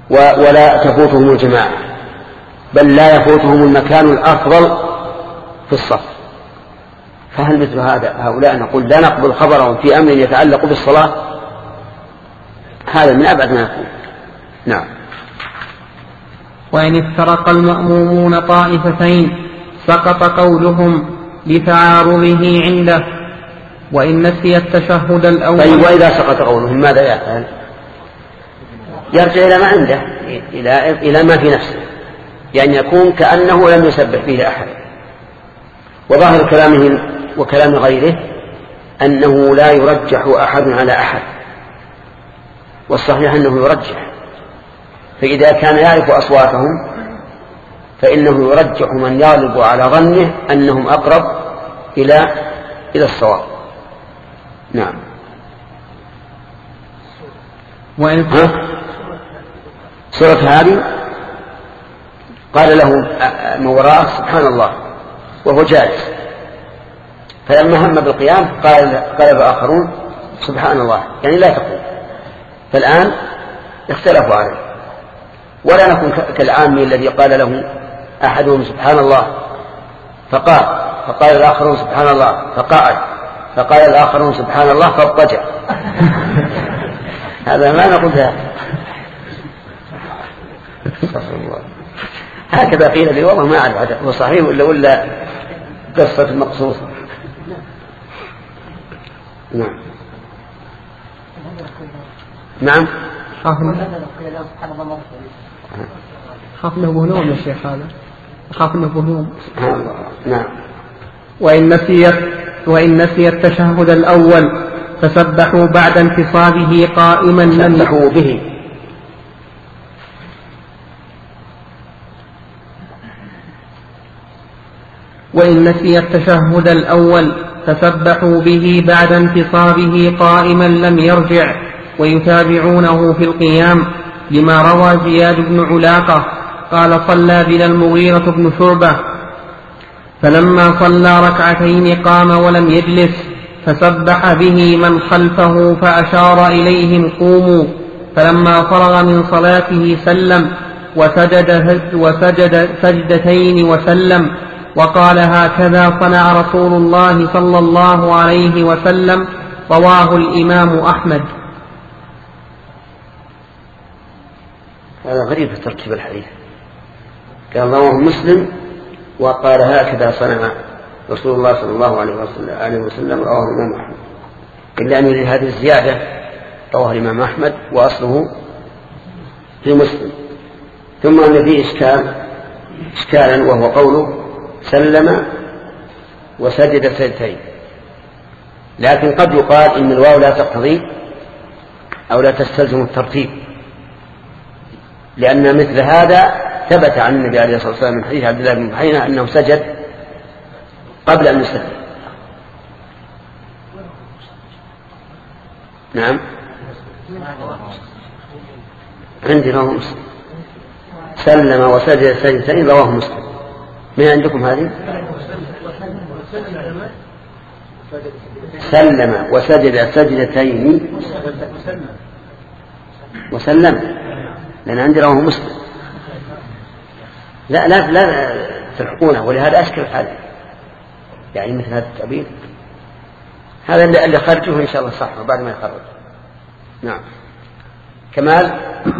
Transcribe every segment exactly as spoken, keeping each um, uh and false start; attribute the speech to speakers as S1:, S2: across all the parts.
S1: ولا تفوتهم الجماعة، بل لا يفوتهم المكان الأفضل في الصف. فهل مثل هذا هؤلاء نقول لا نقبل خبرهم في أمر يتعلق بالصلاة؟ هذا من أبعد ما يكون. نعم.
S2: وإن افترق المأمومون طائفتين سقط قولهم لتعارضه عنده، وإن نسي التشهد الأول.
S1: طيب وإذا سقط قولهم ماذا يفعل؟ يرجع إلى ما عنده، إلى, إلى ما في نفسه، يعني يكون كأنه لم يسبح فيه أحد. وظاهر كلامهم وكلام غيره أنه لا يرجح أحد على أحد، والصحيح أنه يرجح. فإذا كان يعرف أصواتهم فإنه يرجح من يغلب على ظنه أنهم أقرب إلى إلى الصواب. نعم.
S2: وإن
S1: سورة هذه قال له من وراءه سبحان الله وهو جالس، فلما هم بالقيام قال قال الآخرون سبحان الله، يعني لا تقول. فالآن اختلفوا عليه، ولا نكون كالعامي الذي قال له أحدهم سبحان الله فقال، فقال الآخرون سبحان الله فقعد، فقال الآخرون سبحان الله فاضطجع. هذا ما نقول ذلك. هكذا قيل لي، والله ما أعرف هو صحيح ولا ولا قصة مقصوصة. نعم. نعم.
S2: خاف انه بهنوم يا شيخ، هذا خاف انه بهنوم.
S1: نعم.
S2: وإن نسي وإن نسي التشهد الأول فسبحوا بعد انتصابه قائما لم
S1: سبحوا به.
S2: وإن نسي التشهد الأول فسبحوا به بعد انتصابه قائما لم يرجع، ويتابعونه في القيام، لما روى زياد بن علاقة قال صلى بنا المغيرة بن شعبة فلما صلى ركعتين قام ولم يجلس، فسبح به من خلفه فأشار إليهم قوموا، فلما فرغ من صلاته سلم وسجد, وسجد سجدتين وسلم، وقال هكذا صنع رسول الله صلى الله عليه وسلم. رواه الإمام أحمد.
S1: هذا غريب في ترتيب الحديث. قال رواه مسلم وقال هكذا صنع رسول الله صلى الله عليه وسلم. رواه الإمام أحمد، إلا أن يريد هذه الزيادة رواه الإمام أحمد وأصله في مسلم. ثم أن فيه إشكال إشكالا وهو قوله سلم وسجد سجدتين، لكن قد يقال إن الواو لا تقتضي أو لا تستلزم الترتيب، لأن مثل هذا ثبت عن النبي عليه الصلاة والسلام من حديث عبد الله بن بحينة أنه سجد قبل أن يسلم. نعم. عندي رواه مسلم سلم وسجد سجدتين، رواه مسلم. من عندكم هذه؟ سلم وسجد سجدتين وسلم، لأن عندي رواه مسلم. لا لا لا تلحقونه، ولهذا أشكل الحال يعني مثل هذا التعبير. هذا اللي خرجه إن شاء الله صح بعد ما يخرج. نعم. كمال.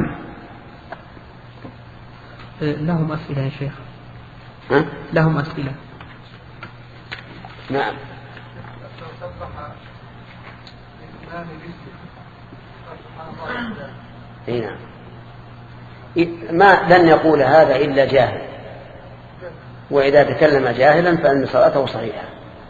S2: لهم أسئلة يا شيخ.
S1: ها؟
S2: لهم أسئلة.
S1: نعم. اي نعم. ما لن يقول هذا إلا جاهل، وإذا تكلم جاهلا فإن صلاته صحيحة.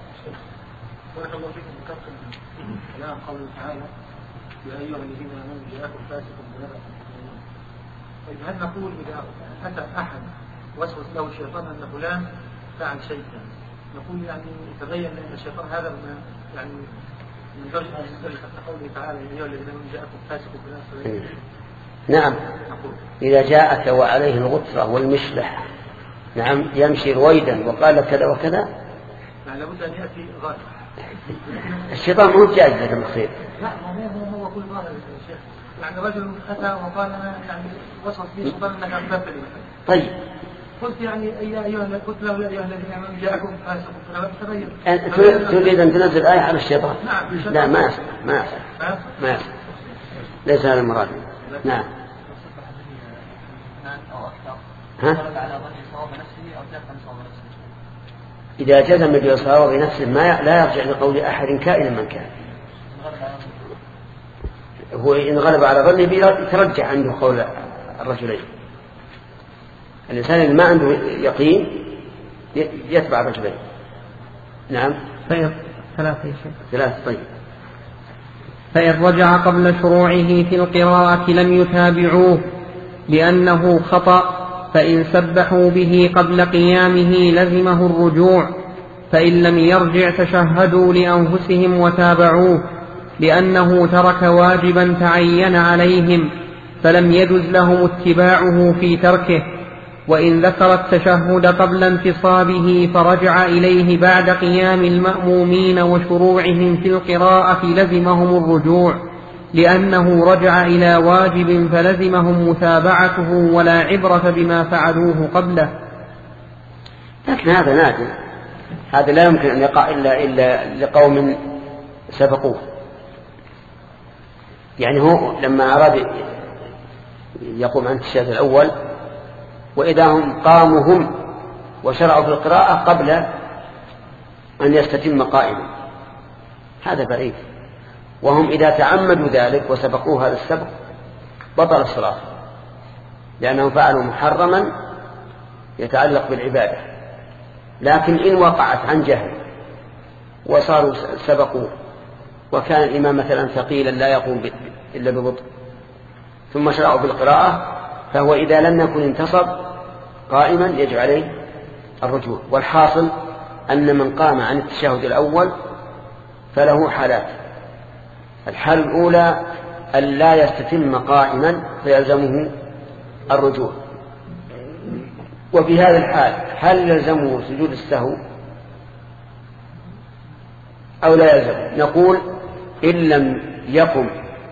S3: كلام قوله تعالى يا أيها الذين آمنوا جاءكم فاسق بنبأ. طيب هل نقول إذا أتى أحد وسوس له الشيطان أن فلان فعل شيئا، نقول يعني يتبين أن الشيطان هذا يعني من درجة من قوله تعالى يا أيها الذين آمنوا جاءكم فاسق بنبأ؟
S1: نعم. إذا جاءك وعليه الغترة والمشلح نعم يمشي رويدا وقال كذا وكذا،
S3: يعني لابد أن يأتي ظاهر.
S1: الشيطان مو جائز لك المخير.
S3: لا هو هو كل ظاهر يا شيخ. يعني رجل أتى وقال أنا يعني وصف لي سلطان أنك أنبت لي.
S1: طيب.
S3: قلت يعني أي أيها قلت له يا أيها الذين آمنوا جاءكم فاسق تبين.
S1: تريد أن تنزل آية على الشيطان؟
S3: نعم.
S1: لا ما يصح ما يصح ما يصح. ليس هذا المراد. نعم. ها؟ إذا جزم بالصواب بنفسه ما لا يرجع لقول أحد كائنا من كان. هو إن غلب على ظنه يترجع عنده قول الرجلين. الإنسان اللي ما عنده يقين يتبع الرجلين. نعم.
S2: طيب ثلاثة يا شيخ.
S1: ثلاثة طيب.
S2: فإن رجع قبل شروعه في القراءة لم يتابعوه لأنه خطأ، فإن سبحوا به قبل قيامه لزمه الرجوع، فإن لم يرجع تشهدوا لأنفسهم وتابعوه، لأنه ترك واجبا تعين عليهم فلم يجز لهم اتباعه في تركه. وإن ذكر التشهد قبل انتصابه فرجع إليه بعد قيام المأمومين وشروعهم في القراءة لزمهم الرجوع، لأنه رجع إلى واجب فلزمهم متابعته ولا عبرة بما فعلوه قبله.
S1: لكن هذا نادر، هذا لا يمكن أن يقع إلا, إلا لقوم سبقوه. يعني هو لما أراد يقوم عن التشهد الأول وإذا هم قاموا هم وشرعوا في القراءة قبل أن يستتم قائما، هذا بعيد. وهم إذا تعمدوا ذلك وسبقوه هذا السبق بطل الصلاة، لأنهم فعلوا محرما يتعلق بالعبادة. لكن إن وقعت عن جهل وصاروا سبقوه وكان الإمام مثلا ثقيلا لا يقوم إلا ببطء ثم شرعوا بالقراءة، فهو إذا لم يكن انتصب قائما يجب عليه الرجوع. والحاصل أن من قام عن التشهد الأول فله حالات. الحالة الأولى أن لا يستتم قائما فيلزمه الرجوع. وفي هذا الحال هل يلزمه سجود السهو أو لا يلزم؟ نقول إن لم يقم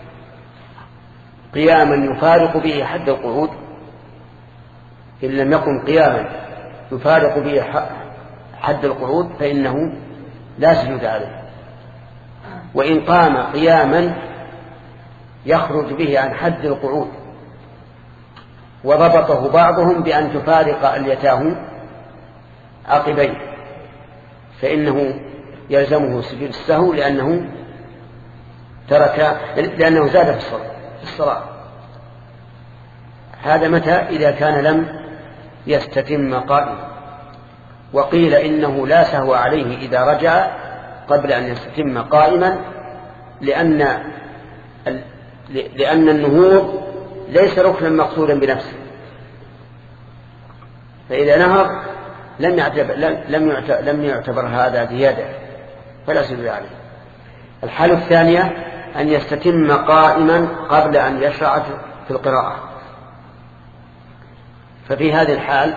S1: قياما يفارق به حد القعود، إن لم يقم قياما يفارق به حد القعود فإنه لا سجود عليه. وإن قام قياما يخرج به عن حد القعود وضبطه بعضهم بأن تفارق اليتاه عقبيه فإنه يلزمه سجود السهو لأنه ترك لأنه زاد في الصلاة. هذا متى؟ إذا كان لم يستتم قائما. وقيل إنه لا سهو عليه إذا رجع قبل أن يستتم قائما، لأن لأن النهوض ليس ركنا مقصودا بنفسه، فإذا نهض لم يعتبر, لم يعتبر, لم يعتبر هذا زيادة فلا سجود عليه. الحالة الثانية أن يستتم قائما قبل أن يشرع في القراءة، ففي هذه الحال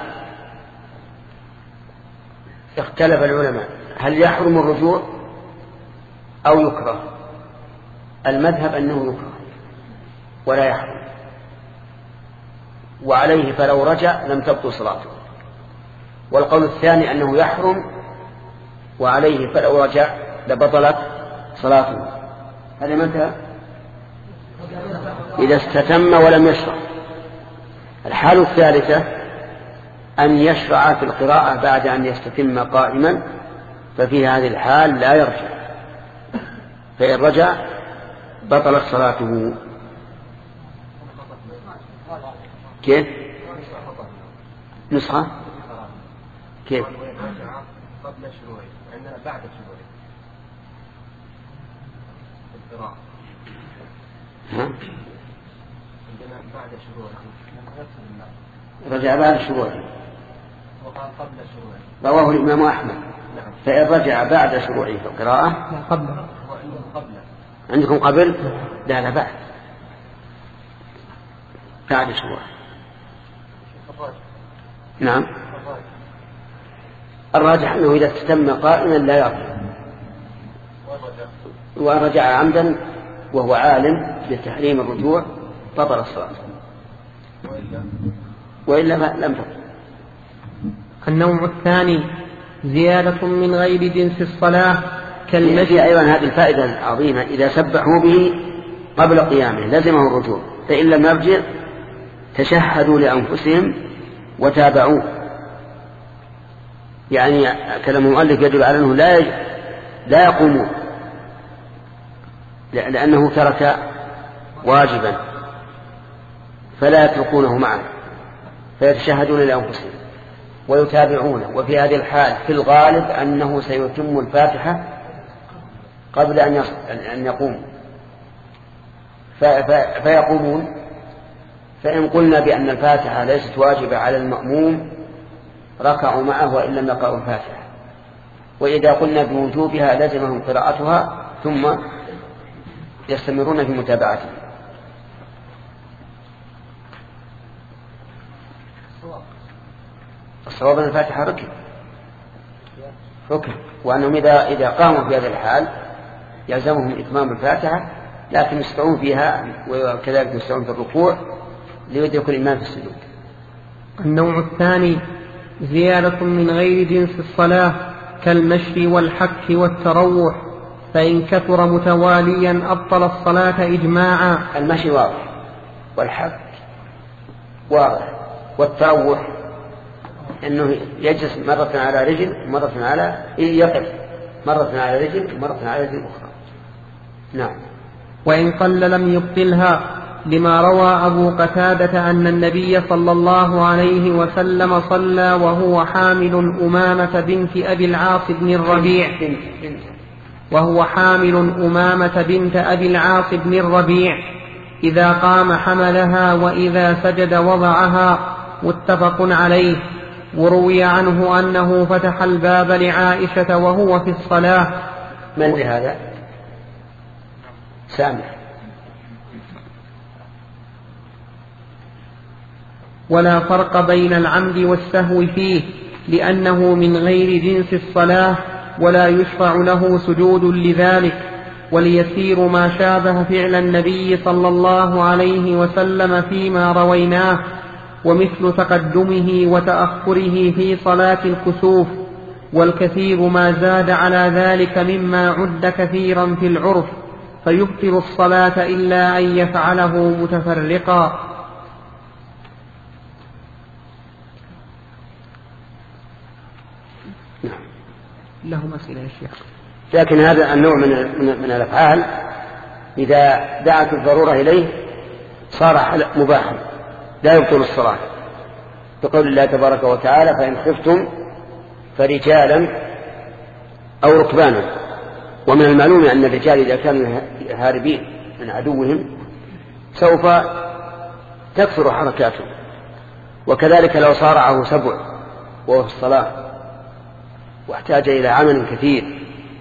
S1: اختلف العلماء هل يحرم الرجوع أو يكره. المذهب أنه يكره ولا يحرم، وعليه فلو رجع لم تبطل صلاته. والقول الثاني أنه يحرم وعليه فلو رجع لبطلت صلاته. هذا متى؟ إذا استتم ولم يشرع. الحالة الثالثة أن يشرع في القراءة بعد أن يستتم قائما، ففي هذه الحال لا يرجع، فإن رجع بطلت صلاته. كيف؟ نسخة كيف؟
S4: قبل شروعه عندنا بعد شروعه القراءة.
S1: ها؟
S4: عندنا بعد شروعه.
S1: رجع بعد شروعه.
S4: وقال قبل شروعه.
S1: رواه الإمام أحمد.
S4: نعم.
S1: فإن رجع بعد شروعه في القراءة
S2: قبل.
S1: عندكم قبل؟ لا لا بعد بعد شروعه. نعم. الراجح أنه إذا استتم قائما لا يرجع، ورجع عمدا وهو عالم بتحريم الرجوع بطل الصلاة وإلا لم تبطل.
S2: النوع الثاني زيادة من غير جنس الصلاة كالمشي.
S1: أيضا هذه الفائدة العظيمة، إذا سبحوا به قبل قيامه لزمه الرجوع، فإن لم يرجع تشهدوا لأنفسهم وتابعوه. يعني كلام المؤلف يدل على أنه لا لا يقومون لأنه ترك واجبا فلا يتركونه معه، فيتشهدون لأنفسهم ويتابعونه. وفي هذه الحال في الغالب أنه سيتم الفاتحة قبل أن يقوم فيقومون. فإن قلنا بأن الفاتحة ليست واجبة على المأموم ركعوا معه وإن لم يقرأوا الفاتحة، وإذا قلنا بوجوبها لزمهم قراءتها ثم يستمرون في متابعته. الصواب أن الفاتحة ركن ركن وأنهم إذا إذا قاموا في هذا الحال يلزمهم إتمام الفاتحة، لكن يستعون فيها وكذلك يستعون في الركوع ليدرك الإمام في السجود.
S2: النوع الثاني زيادة من غير جنس الصلاة كالمشي والحك والتروح، فإن كثر متواليا أبطل الصلاة إجماعا.
S1: المشي واضح والحك واضح، والتروح أنه يجلس مرة على رجل مرة على يقف مرة على رجل مرة على رجل أخرى. نعم.
S2: وإن قل لم يبطلها، لما روى أبو قتادة أن النبي صلى الله عليه وسلم صلى وهو حامل أمامة بنت أبي العاص بن الربيع وهو حامل أمامة بنت أبي العاص بن الربيع إذا قام حملها وإذا سجد وضعها، متفق عليه. وروي عنه أنه فتح الباب لعائشة وهو في الصلاة.
S1: من لهذا؟ سامح.
S2: ولا فرق بين العمد والسهو فيه، لأنه من غير جنس الصلاة ولا يشرع له سجود لذلك، وليسير ما شابه فعل النبي صلى الله عليه وسلم فيما رويناه، ومثل تقدمه وتأخره في صلاة الكسوف، والكثير ما زاد على ذلك مما عد كثيرا في العرف، فيبطل الصلاة إلا أن يفعله متفرقا. لهم أسئلة يا شيخ.
S1: لكن هذا النوع من من الأفعال إذا دعت الضرورة إليه صار مباحا لا يبطل الصلاة، بقول الله تبارك وتعالى: فإن خفتم فرجالا أو ركبانا. ومن المعلوم أن الرجال إذا كانوا هاربين من عدوهم سوف تكثر حركاتهم، وكذلك لو صارعه سبع وهو في الصلاة واحتاج إلى عمل كثير،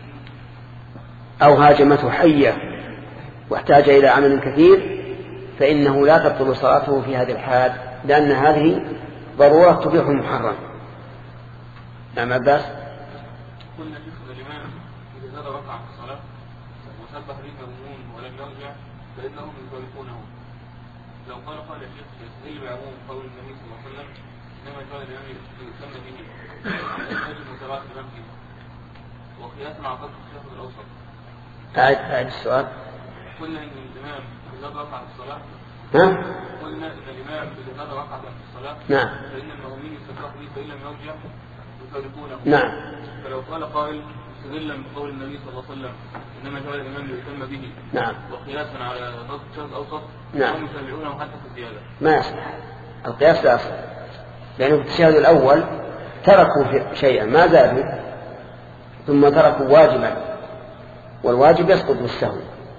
S1: أو هاجمته حية واحتاج إلى عمل كثير، فإنه لا تبطل صلاته في هذه الحال، لأن هذه ضرورة تبيح المحرم. نعم عباس.
S5: قلنا شيخ الإمام إذا زاد ركعة في الصلاة وسبح به المأمومون ولم يرجع فإنهم يفارقونه. لو قال قال يا شيخ يستدل بعموم قول النبي صلى الله عليه وسلم: إنما كان الإمام يسمى به يجب متابعة الإمام فيه، وقياسا على قدر الشهر الأوسط.
S1: أعد أعد السؤال.
S5: قلنا إن الإمام إذا زاد ركعة في الصلاة
S1: ها؟
S5: قلنا إن الإمام إذا زاد ركعة في الصلاة
S1: نعم.
S5: فإن المأمومين يستدلون به فإن لم يرجع يفارقونه.
S1: نعم.
S5: فلو قال قائل مستدلا بقول النبي صلى الله عليه وسلم: إنما جعل الإمام ليتم به،
S1: نعم،
S5: وقياسا على ضبط الشهر الأوسط،
S1: نعم،
S5: هم يتابعونه حتى في الزيادة.
S1: ما يصلح القياس، لا يصلح، لأنه في التشهد الأول تركوا شيئا ما زادوا ثم تركوا واجبا، والواجب يسقط بالسهو.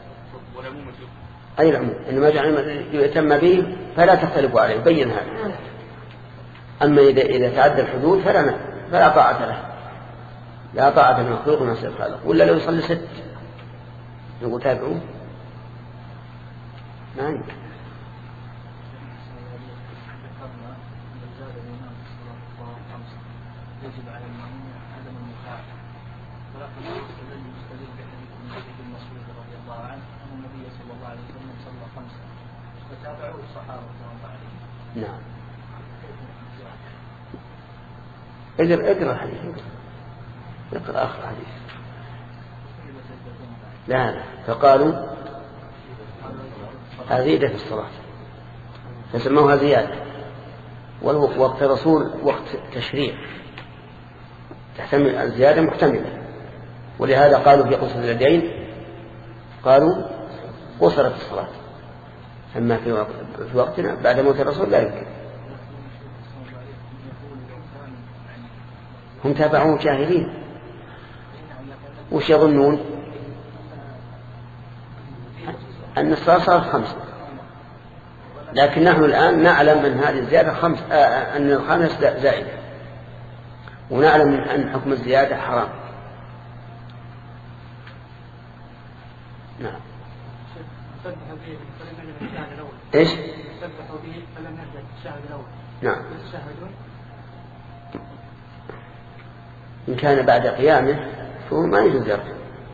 S1: أي العموم إنما جعل يتم به فلا تختلفوا عليه، بين هذا. أما إذا إذا تعدى الحدود فلا فلا طاعة له، لا طاعة المخلوق ما سيد الخالق. ولا لو يصلي ست نقول تابعوه ما يمكن.
S3: يجب على المأمون عدم المخالفة، ولكن يستدل المستدل بحديث ابن مسعود رضي الله عنه أن النبي صلى الله عليه وسلم صلى خمسة وتابعوا الصحابة
S1: نعم. اقرأ اقرأ الحديث، اقرأ آخر الحديث. لا لا فقالوا أزيد في الصلاة فسموها زيادة، ووقت الرسول وقت تشريع تحتمل الزيادة محتملة، ولهذا قالوا في قصة اليدين قالوا قصرت الصلاة. أما في, وقت في وقتنا بعد موت الرسول لا يمكن. هم تابعوه جاهلين، وش يظنون؟ أن الصلاة صارت خمسة، لكن نحن الآن نعلم أن هذه الزيادة خمس، آه أن الخامس زائدة، ونعلم أن حكم الزيادة حرام. نعم. إيش؟
S3: سبحوا به فلم نبدأ الشهر الأول.
S1: نعم. إن كان بعد قيامه فهو ما يجوز يرجع.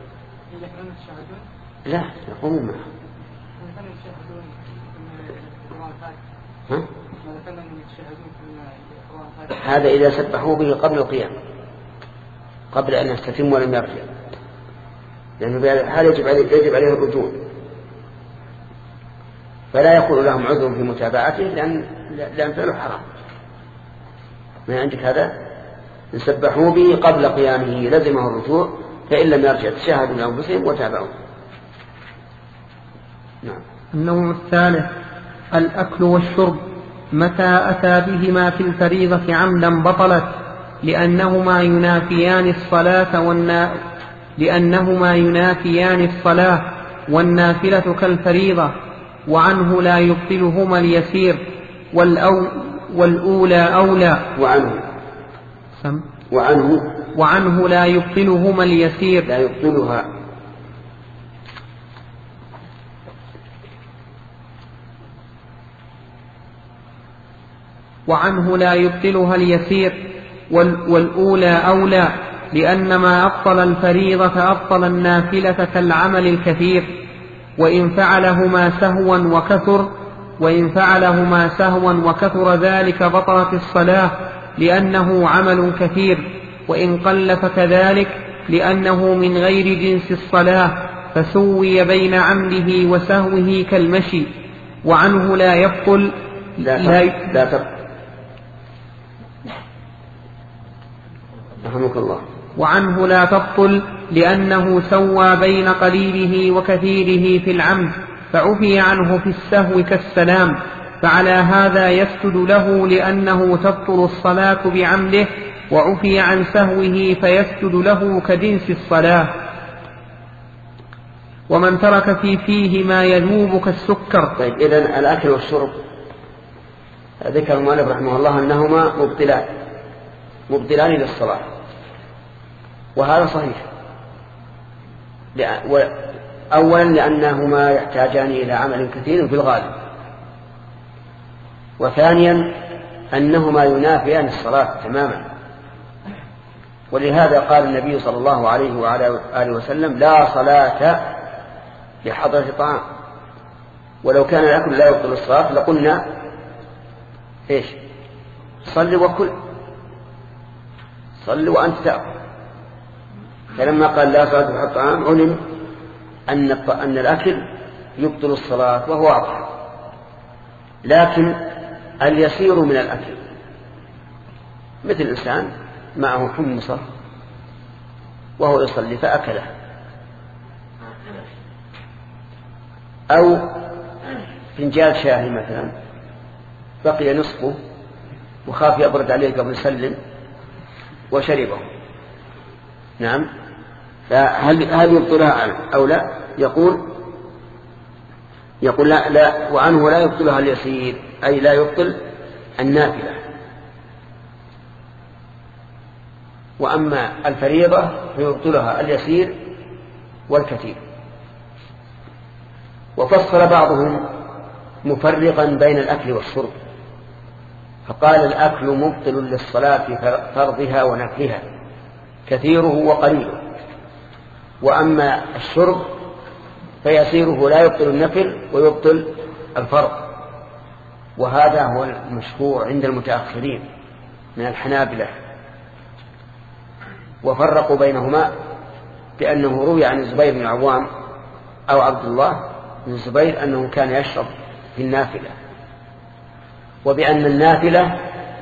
S1: لا يقومون معه. ها؟ هذا إذا سبحوا به قبل القيام، قبل أن يستتم ولم يرجع، لأنه بهذا يجب عليه يجب عليه الرجوع، فلا يكون لهم عذر في متابعته لأن لأن فعله حرام. ما عندك هذا؟ سبحوا به قبل قيامه لزمه الرجوع، فإن لم يرجع تشاهدوا لأنفسهم وتابعوا. نعم.
S2: النوع الثالث الأكل والشرب، متى أتى بهما في الفريضة عمدا بطلت، لأنهما ينافيان الصلاة والنا... لأنهما ينافيان الصلاة والنافلة كالفريضة، وعنه لا يبطلهما اليسير، والأو... والأولى أولى.
S1: وعنه
S2: سم.
S1: وعنه
S2: وعنه لا يبطلهما اليسير،
S1: لا يبطلها
S2: وعنه لا يبطلها اليسير، والأولى أولى، لأن ما أبطل الفريضة أبطل النافلة كالعمل الكثير، وإن فعلهما سهوا وكثر وإن فعلهما سهوا وكثر ذلك بطلت الصلاة، لأنه عمل كثير، وإن قل فكذلك، لأنه من غير جنس الصلاة، فسوي بين عمده وسهوه كالمشي. وعنه لا يبطل
S1: لا لا, لا تبطل. رحمك الله.
S2: وعنه لا تبطل لأنه سوى بين قليله وكثيره في العمد، فعفي عنه في السهو كالسلام، فعلى هذا يسجد له لأنه تبطل الصلاة بعمده، وعفي عن سهوه فيسجد له كجنس الصلاة. ومن ترك في فيه ما يذوب كالسكر.
S1: طيب إذن الأكل والشرب ذكر المؤلف رحمه الله أنهما مبطلان مبطلان للصلاة، وهذا صحيح. أولا لأنهما يحتاجان إلى عمل كثير في الغالب، وثانيا أنهما ينافيان الصلاة تماما، ولهذا قال النبي صلى الله عليه وعلى آله وسلم: لا صلاة لحضرة طعام. ولو كان الأكل لا يبطل الصلاة لقلنا إيش؟ صل وكل، صل وأنت تأكل. فلما قال لا صلاة لحضرة طعام علم أن أن الأكل يبطل الصلاة، وهو واضح. لكن اليسير من الأكل مثل إنسان معه حمصة وهو يصلي فأكله، أو فنجان شاهي مثلا بقي نصفه وخاف يبرد عليه قبل يسلم وشربه. نعم، فهل هل يبطلها أو لا؟ يقول يقول لا, لا وعنه لا يبطلها اليسير، أي لا يبطل النافلة. وأما الفريضة فيبطلها اليسير والكثير. وفصل بعضهم مفرقا بين الأكل والشرب، فقال: الأكل مبطل للصلاة في فرضها ونفلها كثيره وقليله، وأما الشرب فيسيره لا يبطل النفل ويبطل الفرض. وهذا هو المشهور عند المتأخرين من الحنابلة، وفرقوا بينهما بأنه روي عن الزبير بن العوام أو عبد الله بن الزبير أنه كان يشرب في النافلة، وبأن النافلة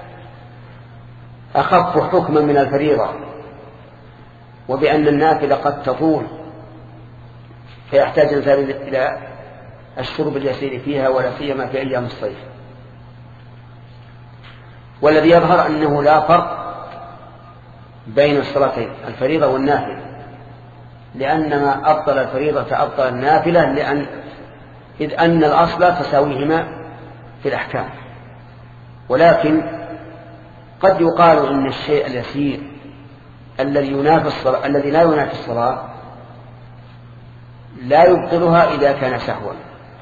S1: أخف حكما من الفريضة، وبأن النافلة قد تطول فيحتاج الإنسان إلى الشرب اليسير فيها ولا سيما في أيام الصيف. والذي يظهر أنه لا فرق بين الصلاتين الفريضة والنافلة، لأن ما أبطل الفريضة أبطل النافلة، لأن إذ أن الأصل تساويهما في الأحكام. ولكن قد يقال إن الشيء اليسير الذي ينافي الصلاة الذي لا ينافي الصلاة لا يبطلها إذا كان سهوا،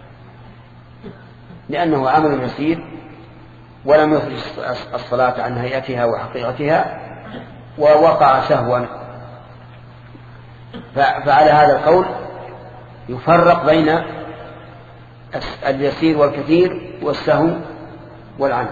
S1: لأنه عمل يسير ولم يخرج الصلاة عن هيئتها وحقيقتها ووقع سهوا. فعلى هذا القول يفرق بين اليسير والكثير والسهو والعمد.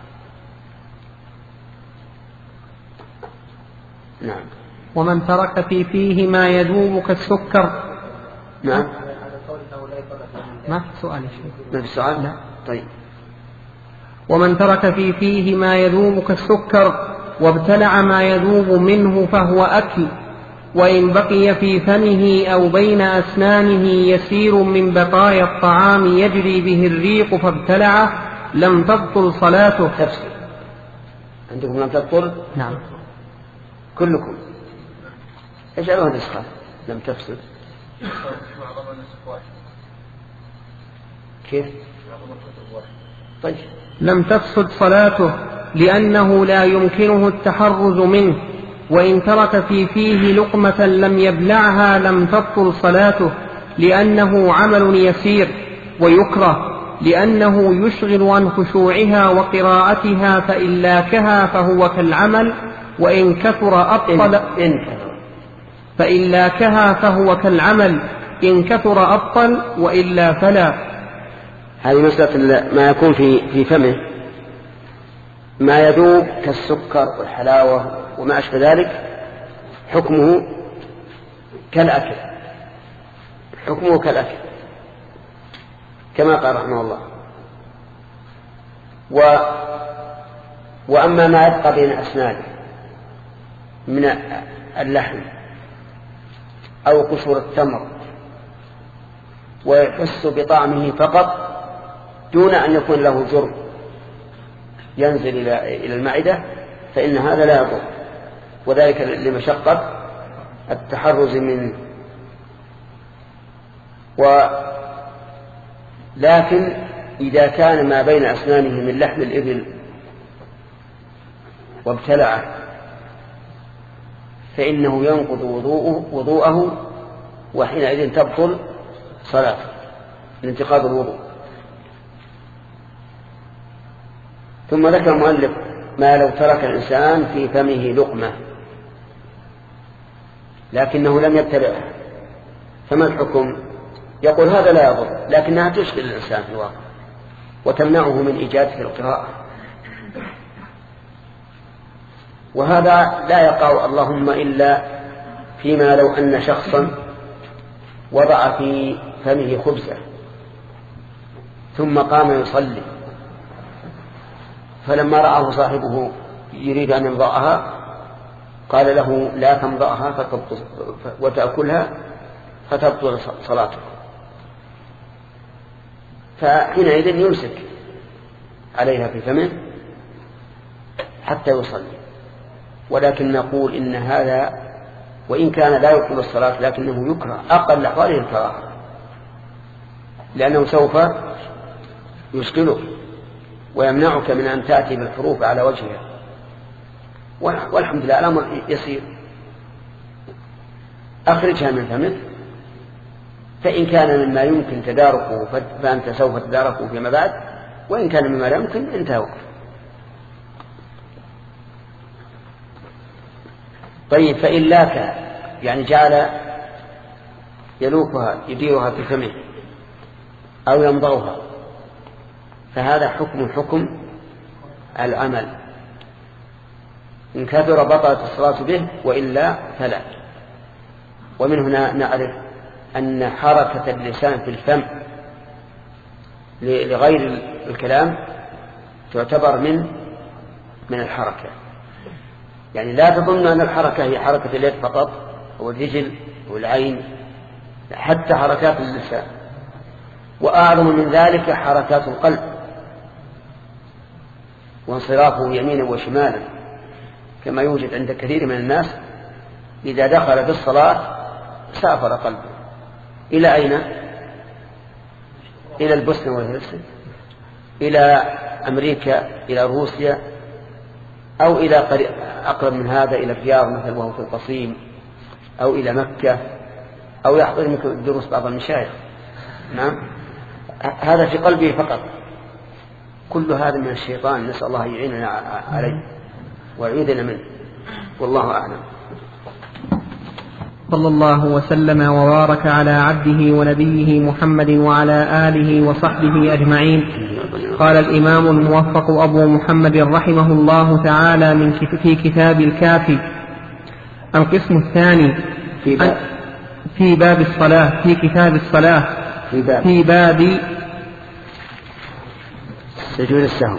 S1: نعم.
S2: ومن ترك في فيه ما يذوب كالسكر.
S1: نعم.
S2: ما في سؤال شيء.
S1: ما في سؤال؟
S2: لا.
S1: طيب.
S2: ومن ترك في فيه ما يذوب كالسكر وابتلع ما يذوب منه فهو أكل، وإن بقي في فمه أو بين أسنانه يسير من بقايا الطعام يجري به الريق فابتلعه لم تبطل صلاته.
S1: تفسير عندكم لم تبطل؟
S2: نعم.
S1: كلكم اجعلوها نسخة لم تفسد. كيف؟ طيب.
S2: لم تفسد صلاته لأنه لا يمكنه التحرز منه، وإن ترك في فيه لقمة لم يبلعها لم تبطل صلاته لأنه عمل يسير، ويكره لأنه يشغل عن خشوعها وقراءتها، فإن لاكها فهو كالعمل وإن كثر أبطل. فإن لاكها فهو كالعمل إن كثر أبطل وإلا فلا.
S1: هذه مسألة ما يكون في في فمه ما يذوب كالسكر والحلاوة وما أشبه ذلك حكمه كالأكل، حكمه كالأكل كما قال رحمه الله. و وأما ما يبقى بين أسنانه من اللحم أو قشور التمر ويحس بطعمه فقط دون أن يكون له جرم ينزل إلى المعدة فإن هذا لا يضر، وذلك لمشقة التحرز منه. ولكن إذا كان ما بين أسنانه من لحم الإبل وابتلعه فإنه ينقض وضوءه, وضوءه وحينئذ تبطل صلاته لانتقاض الوضوء. ثم ذكر المؤلف ما لو ترك الإنسان في فمه لقمة لكنه لم يبتلعها فما الحكم؟ يقول هذا لا يضر، لكنها تشغل الإنسان في الواقع وتمنعه من إيجاده القراءة، وهذا لا يقع اللهم إلا فيما لو أن شخصا وضع في فمه خبزة ثم قام يصلي، فلما رآه صاحبه يريد أن يمضأها قال له لا تمضأها وتأكلها فتبطل صلاتك، فحينئذ يمسك عليها في فمه حتى يصلي. ولكن نقول إن هذا وإن كان لا يبطل الصلاة لكنه يكره أقل أحواله الكراهة، لأنه سوف يشغلك ويمنعك من أن تأتي بالحروف على وجهها، والحمد لله الأمر يسير. أخرجها من فمك، فإن كان مما يمكن تداركه فأنت سوف تداركه فيما بعد، وإن كان مما لا يمكن انتهى وقت. طيب فإن لاك يعني جعل يلوكها يديرها في فمه أو يمضغها فهذا حكم حكم العمل، إن كثر بطلت الصلاة به وإلا فلا. ومن هنا نعرف أن حركة اللسان في الفم لغير الكلام تعتبر من من الحركة. يعني لا تظن أن الحركة هي حركة اليد فقط أو الرجل أو العين، حتى حركات اللسان. وأعظم من ذلك حركات القلب وانصرافه يمينا وشمالا، كما يوجد عند كثير من الناس إذا دخل في الصلاة سافر قلبه إلى أين؟ إلى البوسنة والهرسك، إلى أمريكا، إلى روسيا، أو إلى أقرب من هذا إلى الرياض مثل وهو في القصيم، أو إلى مكة، أو يحضر مثل دروس بعض المشايخ. نعم، هذا في قلبه فقط. كل هذا من الشيطان، نسأل الله يعيننا عليه ويعيذنا منه، والله أعلم.
S2: صلى الله وسلم وبارك على عبده ونبيه محمد وعلى آله وصحبه أجمعين. قال الإمام الموفق أبو محمد رحمه الله تعالى من في كتاب الكافي: القسم الثاني
S1: في باب,
S2: في باب الصلاة، في كتاب الصلاة،
S1: في باب,
S2: في باب
S1: سجود السهو.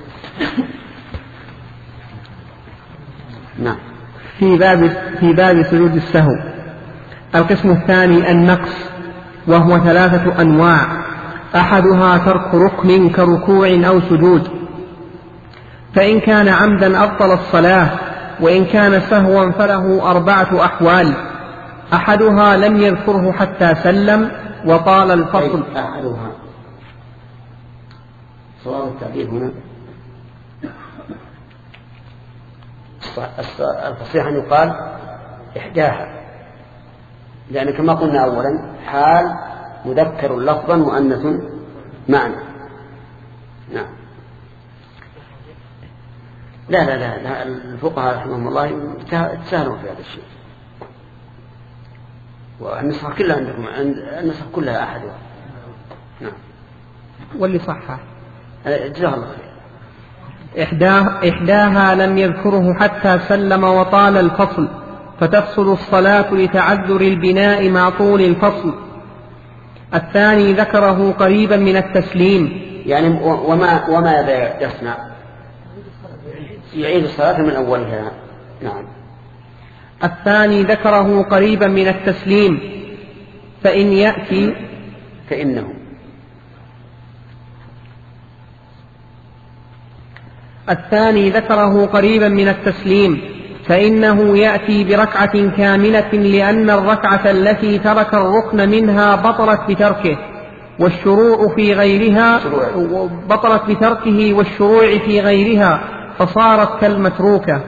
S1: نعم،
S2: في باب في باب سجود السهو. القسم الثاني النقص، وهو ثلاثة أنواع: أحدها ترك ركن كركوع أو سجود، فإن كان عمدا أبطل الصلاة، وإن كان سهوا فله أربعة أحوال: أحدها لم يذكره حتى سلم وطال الفصل.
S1: أحدها صواب التعبير هنا الفصيح أن يقال إحداها، لأن كما قلنا أولا حال مذكر لفظا مؤنث معنى. نعم. لا لا لا, لا الفقهاء رحمهم الله تساهلوا في هذا الشيء، والنسخ كلها عندكم، النسخ كلها أحدها. نعم.
S2: واللي صحها
S1: جزاه الله خير.
S2: إحداها, إحداها لم يذكره حتى سلم وطال الفصل، فتفصل الصلاة لتعذر البناء مع طول الفصل. الثاني ذكره قريبا من التسليم،
S1: يعني وما وما يصنع؟ يعيد الصلاة من أولها. نعم.
S2: الثاني ذكره قريبا من التسليم، فإن يأتي
S1: فإنه
S2: الثاني ذكره قريبا من التسليم فإنه يأتي بركعة كاملة، لأن الركعة التي ترك الركن منها بطلت بتركه والشروع في غيرها بطلت بتركه والشروع في غيرها، فصارت كالمتروكة.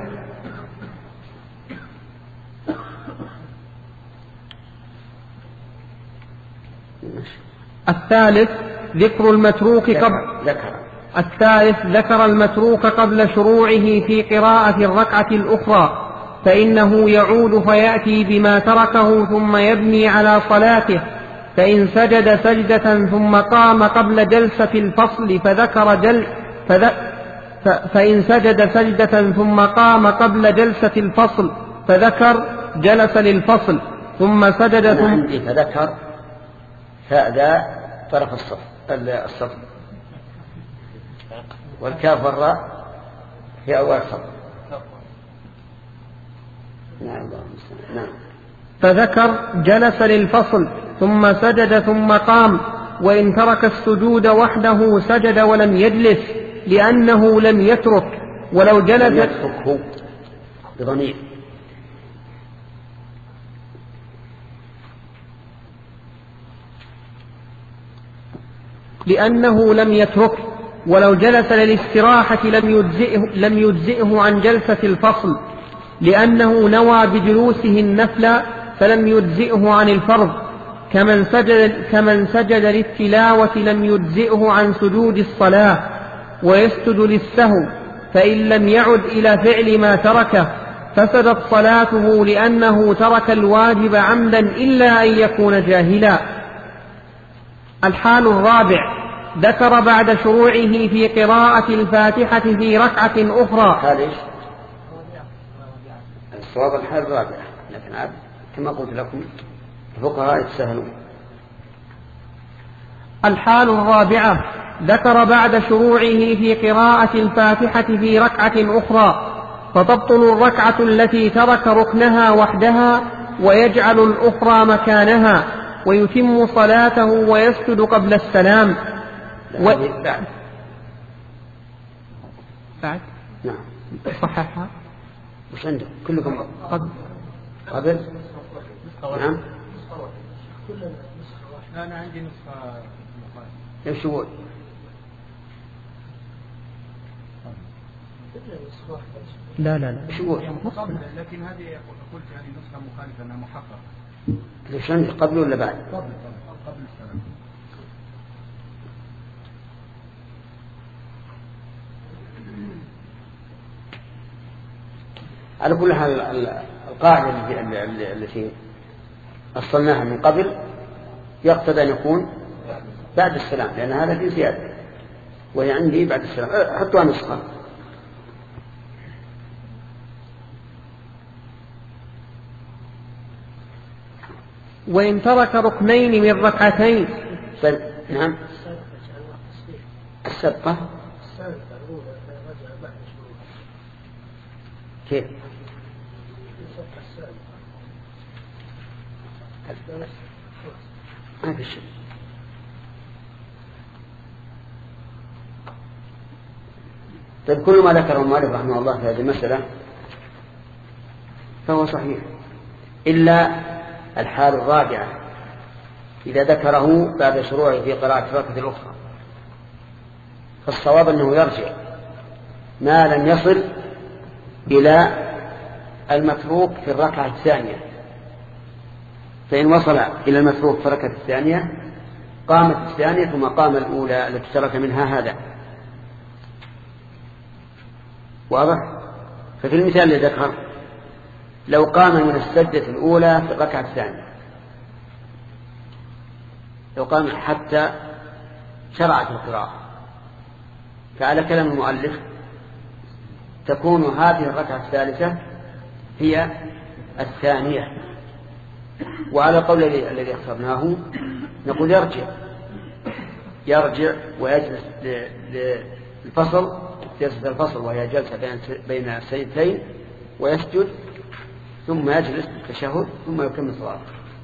S2: الثالث ذكر المتروك قبل الثالث ذكر المتروك قبل شروعه في قراءة الركعة الأخرى، فإنه يعود فيأتي بما تركه ثم يبني على صلاته. فإن سجد سجدة ثم قام قبل جلسة الفصل فذكر جل فذ... ف... فإن سجد سجدة ثم قام قبل جلسة الفصل فذكر جلس للفصل ثم سجد ثم
S1: عندي فذكر فأذا طرف الصف الصف والكاف والراء في أول صف. نعم. نعم.
S2: فذكر جلس للفصل ثم سجد ثم قام، وإن ترك السجود وحده سجد ولم يجلس لأنه لم يترك، ولو جلس
S1: لم يتركه بضمير.
S2: لأنه لم يترك ولو جلس للاستراحة لم يجزئه, لم يجزئه عن جلسة الفصل، لأنه نوى بجلوسه النفل فلم يجزئه عن الفرض، كمن سجد, كمن سجد للتلاوة لم يجزئه عن سجود الصلاة، ويسجد للسهو، فإن لم يعد إلى فعل ما تركه فسدت صلاته، لأنه ترك الواجب عمدا إلا أن يكون جاهلا. الحال الرابع ذكر بعد شروعه في قراءة الفاتحة في ركعة أخرى.
S1: هذا إيش؟ الصواب الحال الرابعة، لكن عاد كما قلت لكم الفقهاء يتساهلون.
S2: الحال الرابعة ذكر بعد شروعه في قراءة الفاتحة في ركعة أخرى، فتبطل الركعة التي ترك ركنها وحدها ويجعل الأخرى مكانها ويتم صلاته ويسجد قبل السلام.
S1: و... بعد
S2: بعد
S1: نعم
S2: صححها.
S1: وش عندك كلكم
S2: قبل
S1: قبل نعم
S3: أنا عندي نسخة
S1: ايش هو؟
S2: لا لا لا
S1: شو
S3: قبل، لكن هذه قلت يعني نسخة مخالفة أنها محققة.
S1: ليش عندك قبل ولا بعد؟
S3: قبل قبل السلام.
S1: على كل حال القاعدة التي أصلناها من قبل يقتضي أن يكون بعد السلام، لأن هذا في زيادة وهي عندي بعد السلام. حطوها نسخة.
S2: وإن ترك ركنين من ركعتين.
S1: طيب نعم السبقة كيف؟ ما في شيء. طيب كل ما ذكره المؤلف رحمه الله في هذه المسألة فهو صحيح إلا الحال الرابعة إذا ذكره بعد شروعه في قراءة الركعة الأخرى، فالصواب أنه يرجع ما لم يصل إلى المتروك في الركعة الثانية. فإن وصل إلى المتروك في الركعة الثانية قامت الثانية ثم قام الأولى التي ترك منها هذا. واضح؟ ففي المثال الذي ذكر لو قام من السجدة الأولى في الركعة الثانية، لو قام حتى شرعت القراءة، فعلى كلام المؤلف تكون هذه الركعة الثالثة هي الثانية. وعلى قول الذي اخترناه نقول يرجع يرجع ويجلس للفصل جلسة الفصل وهي جلسة بين السجدتين ويسجد ثم يجلس بالتشهد ثم يكمل صلاته.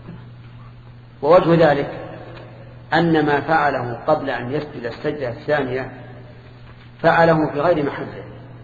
S1: ووجه ذلك أن ما فعله قبل أن يسجد السجدة الثانية فعله في غير محله،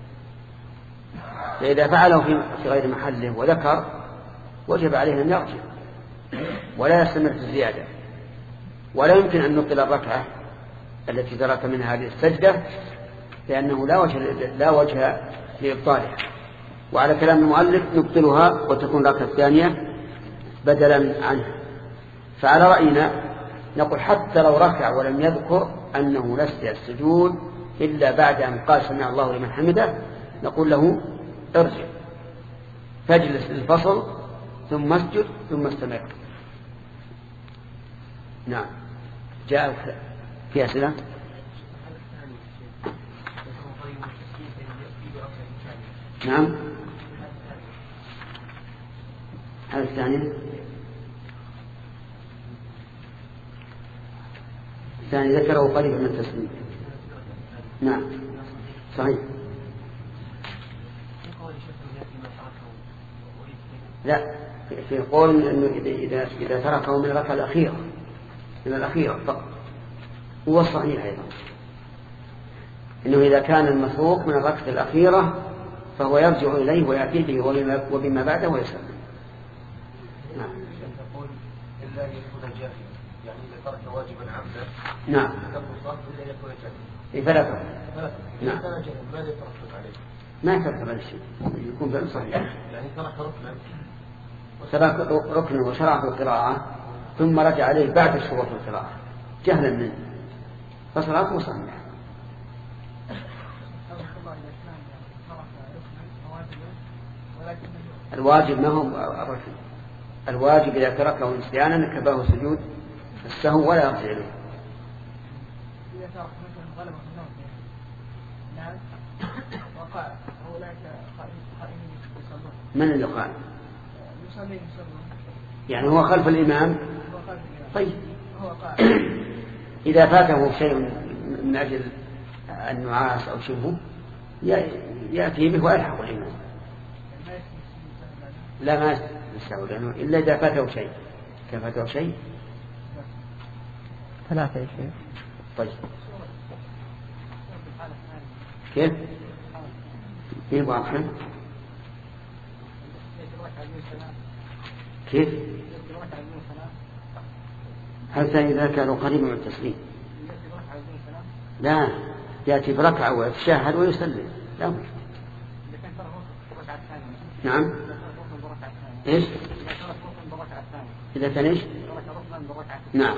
S1: فإذا فعله في غير محله وذكر وجب عليه أن يرجع ولا يستمر في الزيادة، ولا يمكن أن نبطل الركعة التي ترك منها هذه السجدة لأنه لا وجه, لا وجه لإبطالها. وعلى كلام المؤلف نبطلها وتكون الركعة الثانية بدلا عنها. فعلى رأينا نقول حتى لو ركع ولم يذكر أنه نسي السجود إلا بعد أن قال سمع الله لمن حمده نقول له ارجع فاجلس للفصل ثم اسجد ثم استمر. نعم جاء في أسئلة. نعم هذا الثاني الثاني ذكره قريبا من التسليم. نعم صحيح. لا في قول انه اذا اذا تركه من الركعه الاخيره من الاخيره فقط هو صحيح ايضا انه اذا كان المسروق من الركعه الاخيره فهو يرجع اليه وياتي به وبما بعده ويسلم. نعم
S4: تقول الا ان يكون جاهلا، يعني اذا ترك واجبا عمدا
S1: نعم
S4: الا يكون جاهلا.
S1: فلا
S4: نعم كان جاهلا ماذا يترتب عليه؟
S1: ما يترتب عليه شيء، يكون فعل صحيح.
S4: يعني ترك ركنا
S1: ترك ركن وشرع في القراءة ثم رجع عليه بعد شروط القراءة جهلا منه فصلاته صحيحة. الواجب ما هو الركن، الواجب إذا تركه نسيانا كباه سجود السهو ولا يرجع إليه.
S3: صار مثلا غلبة النوم ناس وقال أولئك قائمين يصلون.
S1: من اللي قال؟
S3: يصلي يصلون.
S1: يعني هو خلف الإمام.
S3: هو خلف الإمام.
S1: طيب.
S3: هو قال.
S1: إذا فاته شيء من أجل النعاس أو شبهه يأتي به ويلحق الإمام. لا ما يستوعب لأنه إلا إذا فاته شيء. كيف فاته شيء؟
S2: ثلاثة شيء.
S1: طيب. كيف؟ كيف واضحة؟ كيف؟ حتى إذا كانوا قريبا من التسليم. لا يأتي بركعة ويتشهد ويسلم. لا مش. نعم. إيش؟ إذا كان إيش؟ نعم.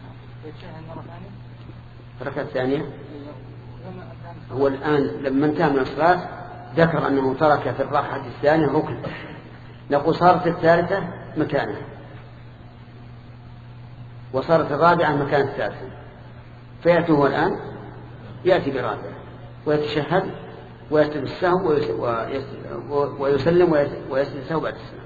S1: الركعة الثانية. هو الآن لما انتهى من الصلاة ذكر أنه ترك في الركعة الثانية ركن. نقول صارت الثالثة مكانها وصارت الرابعة مكان الثالثة فيأتي هو الآن يأتي برابعة ويتشهد ويسجد السهو ويسلم ويسجد السهو بعد السلام.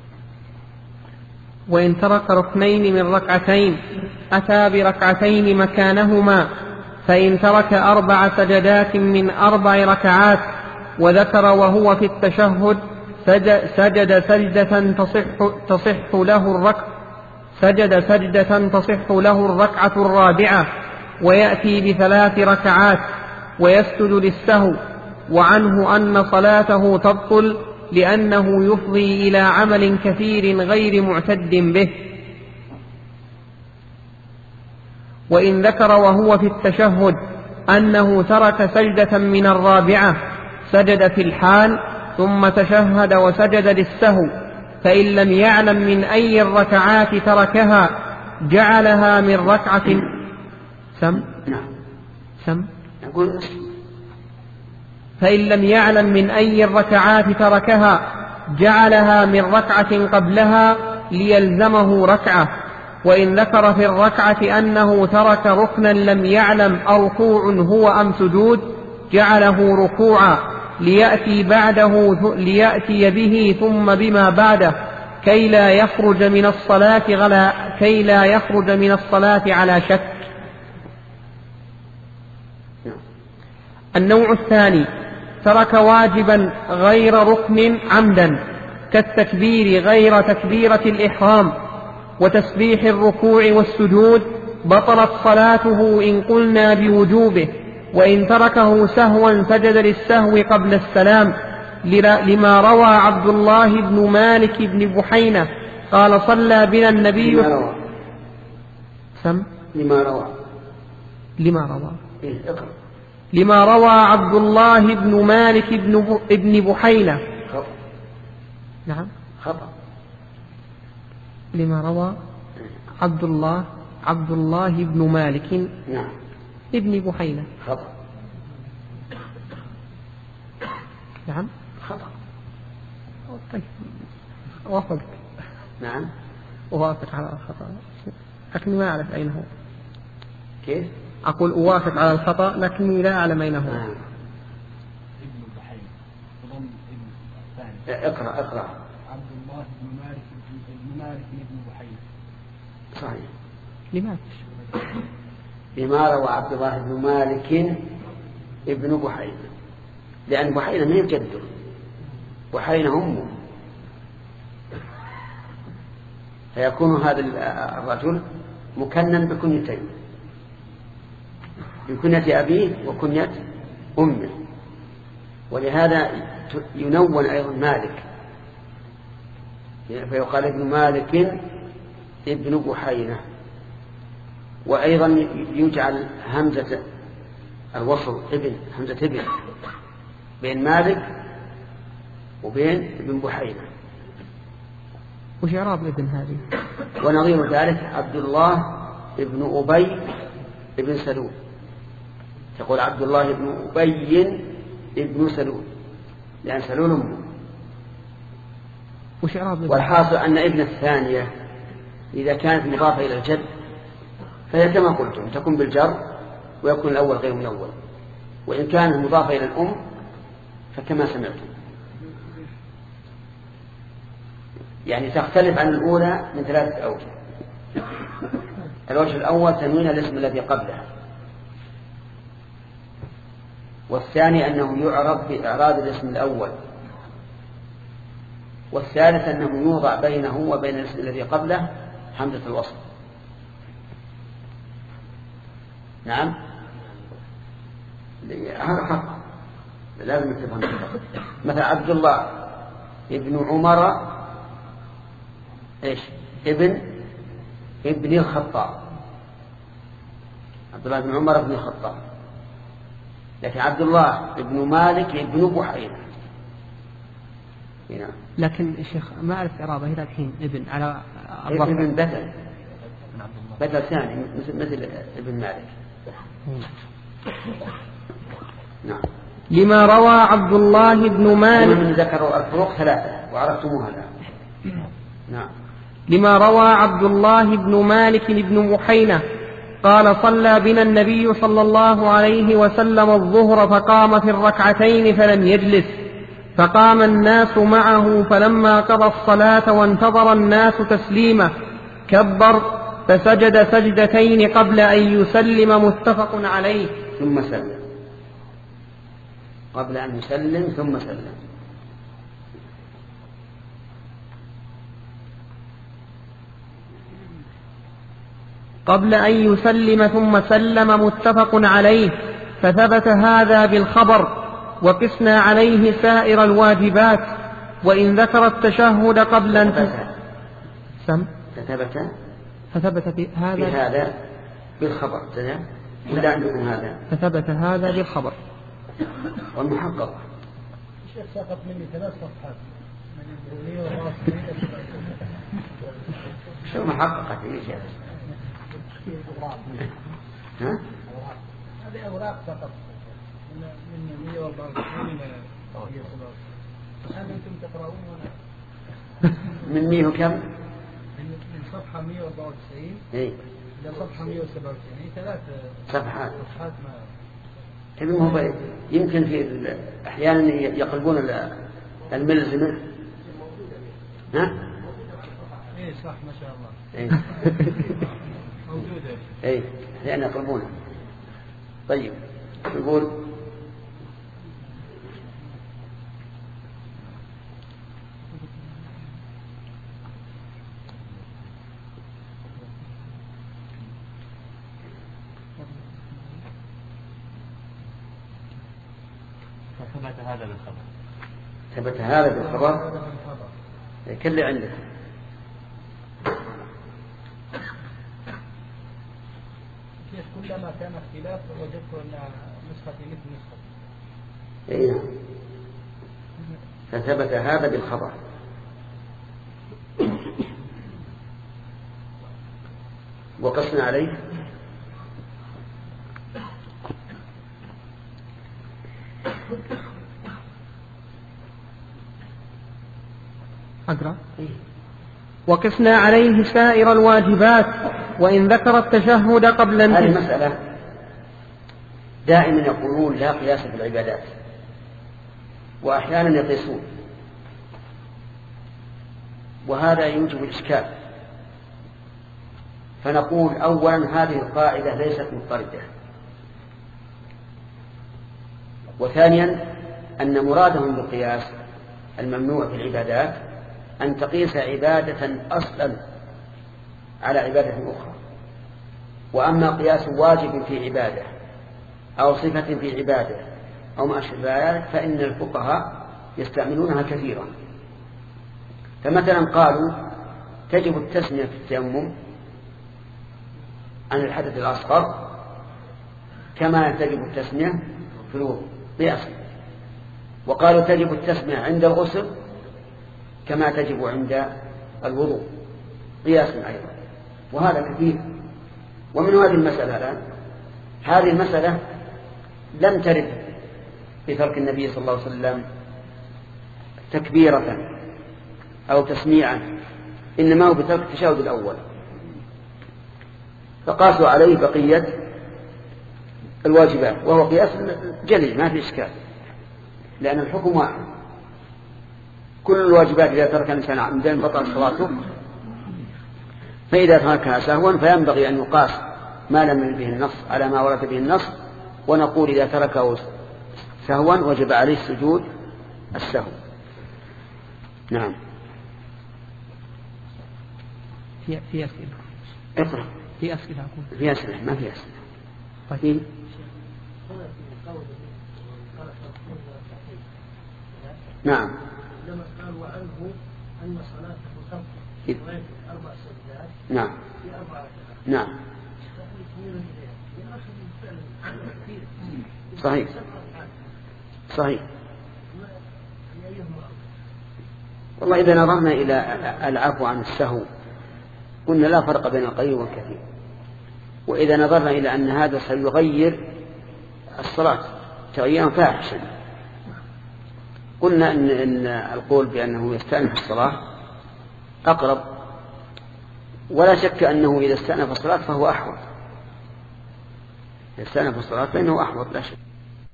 S2: وإن ترك ركنين من ركعتين أتى بركعتين مكانهما. فإن ترك أربع سجدات من أربع ركعات وذكر وهو في التشهد سجد سجدة تصح, تصح له الركعة سجد سجدة تصح له الركعة الرابعة ويأتي بثلاث ركعات ويسجد للسهو. وعنه أن صلاته تبطل لأنه يفضي إلى عمل كثير غير معتد به. وإن ذكر وهو في التشهد أنه ترك سجدة من الرابعة سجد في الحال ثم تشهد وسجد للسهو. فإن لم يعلم من أي الركعات تركها جعلها من ركعة سم سم فإن لم يعلم من أي الركعات تركها جعلها من ركعة قبلها ليلزمه ركعة. وإن ذكر في الركعة أنه ترك ركنا لم يعلم أركوع هو أم سجود جعله ركوعا ليأتي بعده ليأتي به ثم بما بعده كي لا يخرج من الصلاة على كي لا يخرج من الصلاة على شك. النوع الثاني ترك واجبا غير ركن عمدا كالتكبير غير تكبيرة الإحرام وتسبيح الركوع والسجود بطلت صلاته إن قلنا بوجوبه. وإن تركه سهوا سجد للسهو قبل السلام لما روى عبد الله بن مالك بن بحينة قال صلى بنا النبي
S1: لما روى
S2: سم
S1: لما روى
S2: لما روى
S1: إيه؟
S2: لما روى عبد الله بن مالك بن ابن بحينة
S1: خطأ.
S2: نعم
S1: خطأ.
S2: لما روى عبد الله عبد الله بن مالك
S1: نعم
S2: ابن بحينة
S1: خطأ.
S2: نعم
S1: خطأ.
S2: طيب وافق.
S1: نعم
S2: أوافق على الخطأ لكني ما أعرف أين هو.
S1: كيف؟
S2: أقول أوافق على الخطأ لكني لا أعلم أين هو.
S1: آه. اقرأ اقرأ.
S6: عبد الله بن مالك بن مالك بن بحينة.
S1: صحيح.
S2: لماذا؟
S1: لما روى عبد الله بن مالك ابن بحينة لأن بحينة من الجد بحينة أمه فيكون هذا الرجل مكنن بكنيتين بكنية أبيه وكنية أمه ولهذا ينون أيضا مالك فيقال ابن مالك ابن بحينة. وأيضا يجعل همزة الوصل ابن همزة ابن بين مالك وبين ابن بحينة.
S2: وش إعراب ابن هذه؟
S1: ونظير ذلك عبد الله ابن أبي ابن سلول تقول عبد الله ابن أبي ابن سلول لأن سلول أمه.
S2: وش إعراب ابن؟
S1: والحاصل أن ابن الثانية إذا كانت مضافة إلى الجد فهي كما قلتم تكون بالجر ويكون الأول غير منون. وإن كان مضافا إلى الأم فكما سمعتم، يعني تختلف عن الأولى من ثلاثة أوجه. الوجه الأول تنوين الاسم الذي قبله، والثاني أنه يعرض بإعراض الاسم الأول، والثالث أنه يوضع بينه وبين الاسم الذي قبله حمزة الوصل. نعم، هذا حق لازم نتفهم. مثلا عبد الله ابن عمر ايش ابن ابن الخطاب، عبد الله بن عمر ابن الخطاب، لكن عبد الله ابن مالك ابن بحيرة. هنا
S2: لكن الشيخ ما أعرف إعرابه إلى الحين ابن على
S1: ابن بدل بدل ثاني مثل مثل ابن مالك. نعم.
S2: لما روى عبد الله بن مالك،
S1: من ذكروا الفروق ثلاثة وعرفتموها الآن. نعم.
S2: لما روى عبد الله بن مالك بن محينة قال صلى بنا النبي صلى الله عليه وسلم الظهر فقام في الركعتين فلم يجلس، فقام الناس معه، فلما قضى الصلاة وانتظر الناس تسليمه كبر فسجد سجدتين قبل أن يسلم، متفق عليه.
S1: ثم سلم، قبل أن يسلم ثم سلم.
S2: قبل أن يسلم ثم سلم، متفق عليه. فثبت هذا بالخبر، وقسنا عليه سائر الواجبات. وإن ذكر التشهد قبل أن سم
S1: فثبت
S2: فثبت بهذا
S1: بهذا بالخبر. ولا عندكم هذا؟
S2: فثبت هذا بالخبر.
S1: والمحقق
S3: الشيخ سقط مني ثلاث صفحات من الدنيا والراس.
S1: شو محققة يا شيخ؟ ها؟
S3: هذه أوراق فقط من من مئة وأربعة وتسعين إلى هل أنتم تقرؤون ولا؟
S1: من مئة وكم؟
S3: من من صفحة مئة وأربعة وتسعين
S1: إيه
S3: إلى صفحة مئة وسبعة وتسعين، ثلاث
S1: صفحات.
S3: صفحات ما
S1: كلمه يمكن في أحيانا يقلبون الملزمة. ها؟
S3: إيه صح ما شاء الله.
S1: إيه
S3: موجودة.
S1: إيه لأن يقلبونه. طيب يقول
S7: ثبت هذا بالخبر.
S1: ثبت هذا بالخبر. كل عندك
S3: كلما كان اختلاف وجدت أن نسختي مثل نسختي.
S1: اي نعم. فثبت هذا بالخبر. وقسنا عليه
S2: أقرأ. وقسنا عليه سائر الواجبات. وإن ذكر التشهد قبل أن
S1: هذه المسألة دائما يقولون لا قياس في العبادات، وأحيانا يقيسون، وهذا يوجب الإشكال. فنقول أولا هذه القاعدة ليست مضطردة، وثانيا أن مرادهم بالقياس الممنوع في العبادات أن تقيس عبادة أصلا على عبادة أخرى. وأما قياس واجب في عبادة أو صفة في عبادة أو ما أشبه ذلك فإن الفقهاء يستعملونها كثيرا. فمثلا قالوا تجب التسمية في التيمم عن الحدث الأصغر كما تجب التسمية في الوضوء قياسا، وقالوا تجب التسمية عند الغسل كما تجب عند الوضوء قياسا أيضا، وهذا كثير. ومن هذه المسألة الآن هذه المسألة لم ترد بترك النبي صلى الله عليه وسلم تكبيرة أو تسميعا، إنما هو بترك التشهد الأول، فقاسوا عليه بقية الواجبات، وهو قياس جلي ما في إشكال، لأن الحكم واحد. كل الواجبات إذا ترك الإنسان عمدا بطل صلاته، فإذا تركها سهوا فينبغي أن يقاس ما لم يرد به النص على ما ورد به النص، ونقول إذا تركه سهوا وجب عليه سجود السهو. نعم.
S2: في في أسئلة.
S1: اقرأ.
S2: في أسئلة أقول.
S1: في أسئلة ما في أسئلة.
S2: طيب.
S1: نعم.
S3: لما قالوا عنه أن صلاته تبطل أربع سجدات.
S1: نعم.
S3: في أربع ركعات.
S1: نعم. صحيح. صحيح. والله إذا نظرنا إلى العفو عن السهو قلنا لا فرق بين القليل والكثير، وإذا نظرنا إلى أن هذا سيغير الصلاة تغييرا فاحشا قلنا إن, إن القول بأنه يستأنف الصلاة أقرب، ولا شك أنه إذا استأنف الصلاة فهو أحوط. إذا استأنف الصلاة فإنه أحوط لا شك.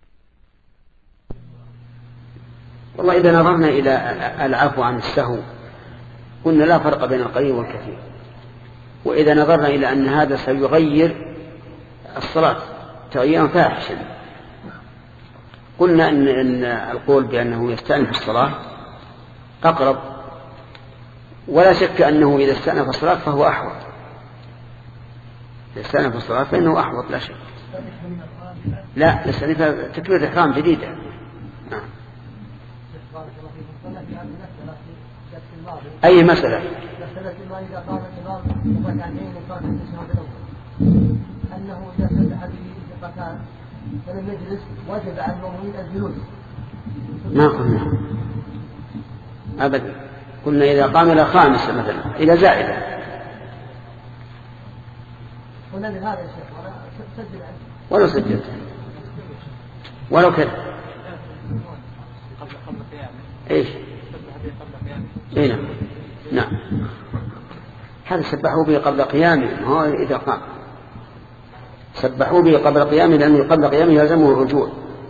S1: والله إذا نظرنا إلى العفو عن السهو قلنا لا فرق بين القليل والكثير، وإذا نظرنا إلى أن هذا سيغير الصلاة تغييرا فاحشا قلنا إن, إن القول بأنه يستأنف الصلاة أقرب، ولا شك أنه إذا استأنف الصلاة فهو أحوط. إذا استأنف الصلاة فإنه أحوط لا شك. لا يستأنف تكبيرة إحرام جديدة. نعم. أي مسألة؟
S3: إذا قام الإمام ركعتين وقام التشهد الأول أنه إذا سبح به ركعتان فلم يجلس وجب على المؤمنين الجلوس.
S1: ما قلنا أبدا، قلنا إذا قام إلى خامسة مثلا إلى زائدة.
S3: قلنا بهذا يا شيخ ولا سجل
S1: ولو سجلت ولو كذا. إيش؟ إيه نعم. نعم. هذا سبحوا به قبل قيامه، هو إذا قام سبحوا به قبل قيامه، لأنه قبل قيامه يلزمه الرجوع،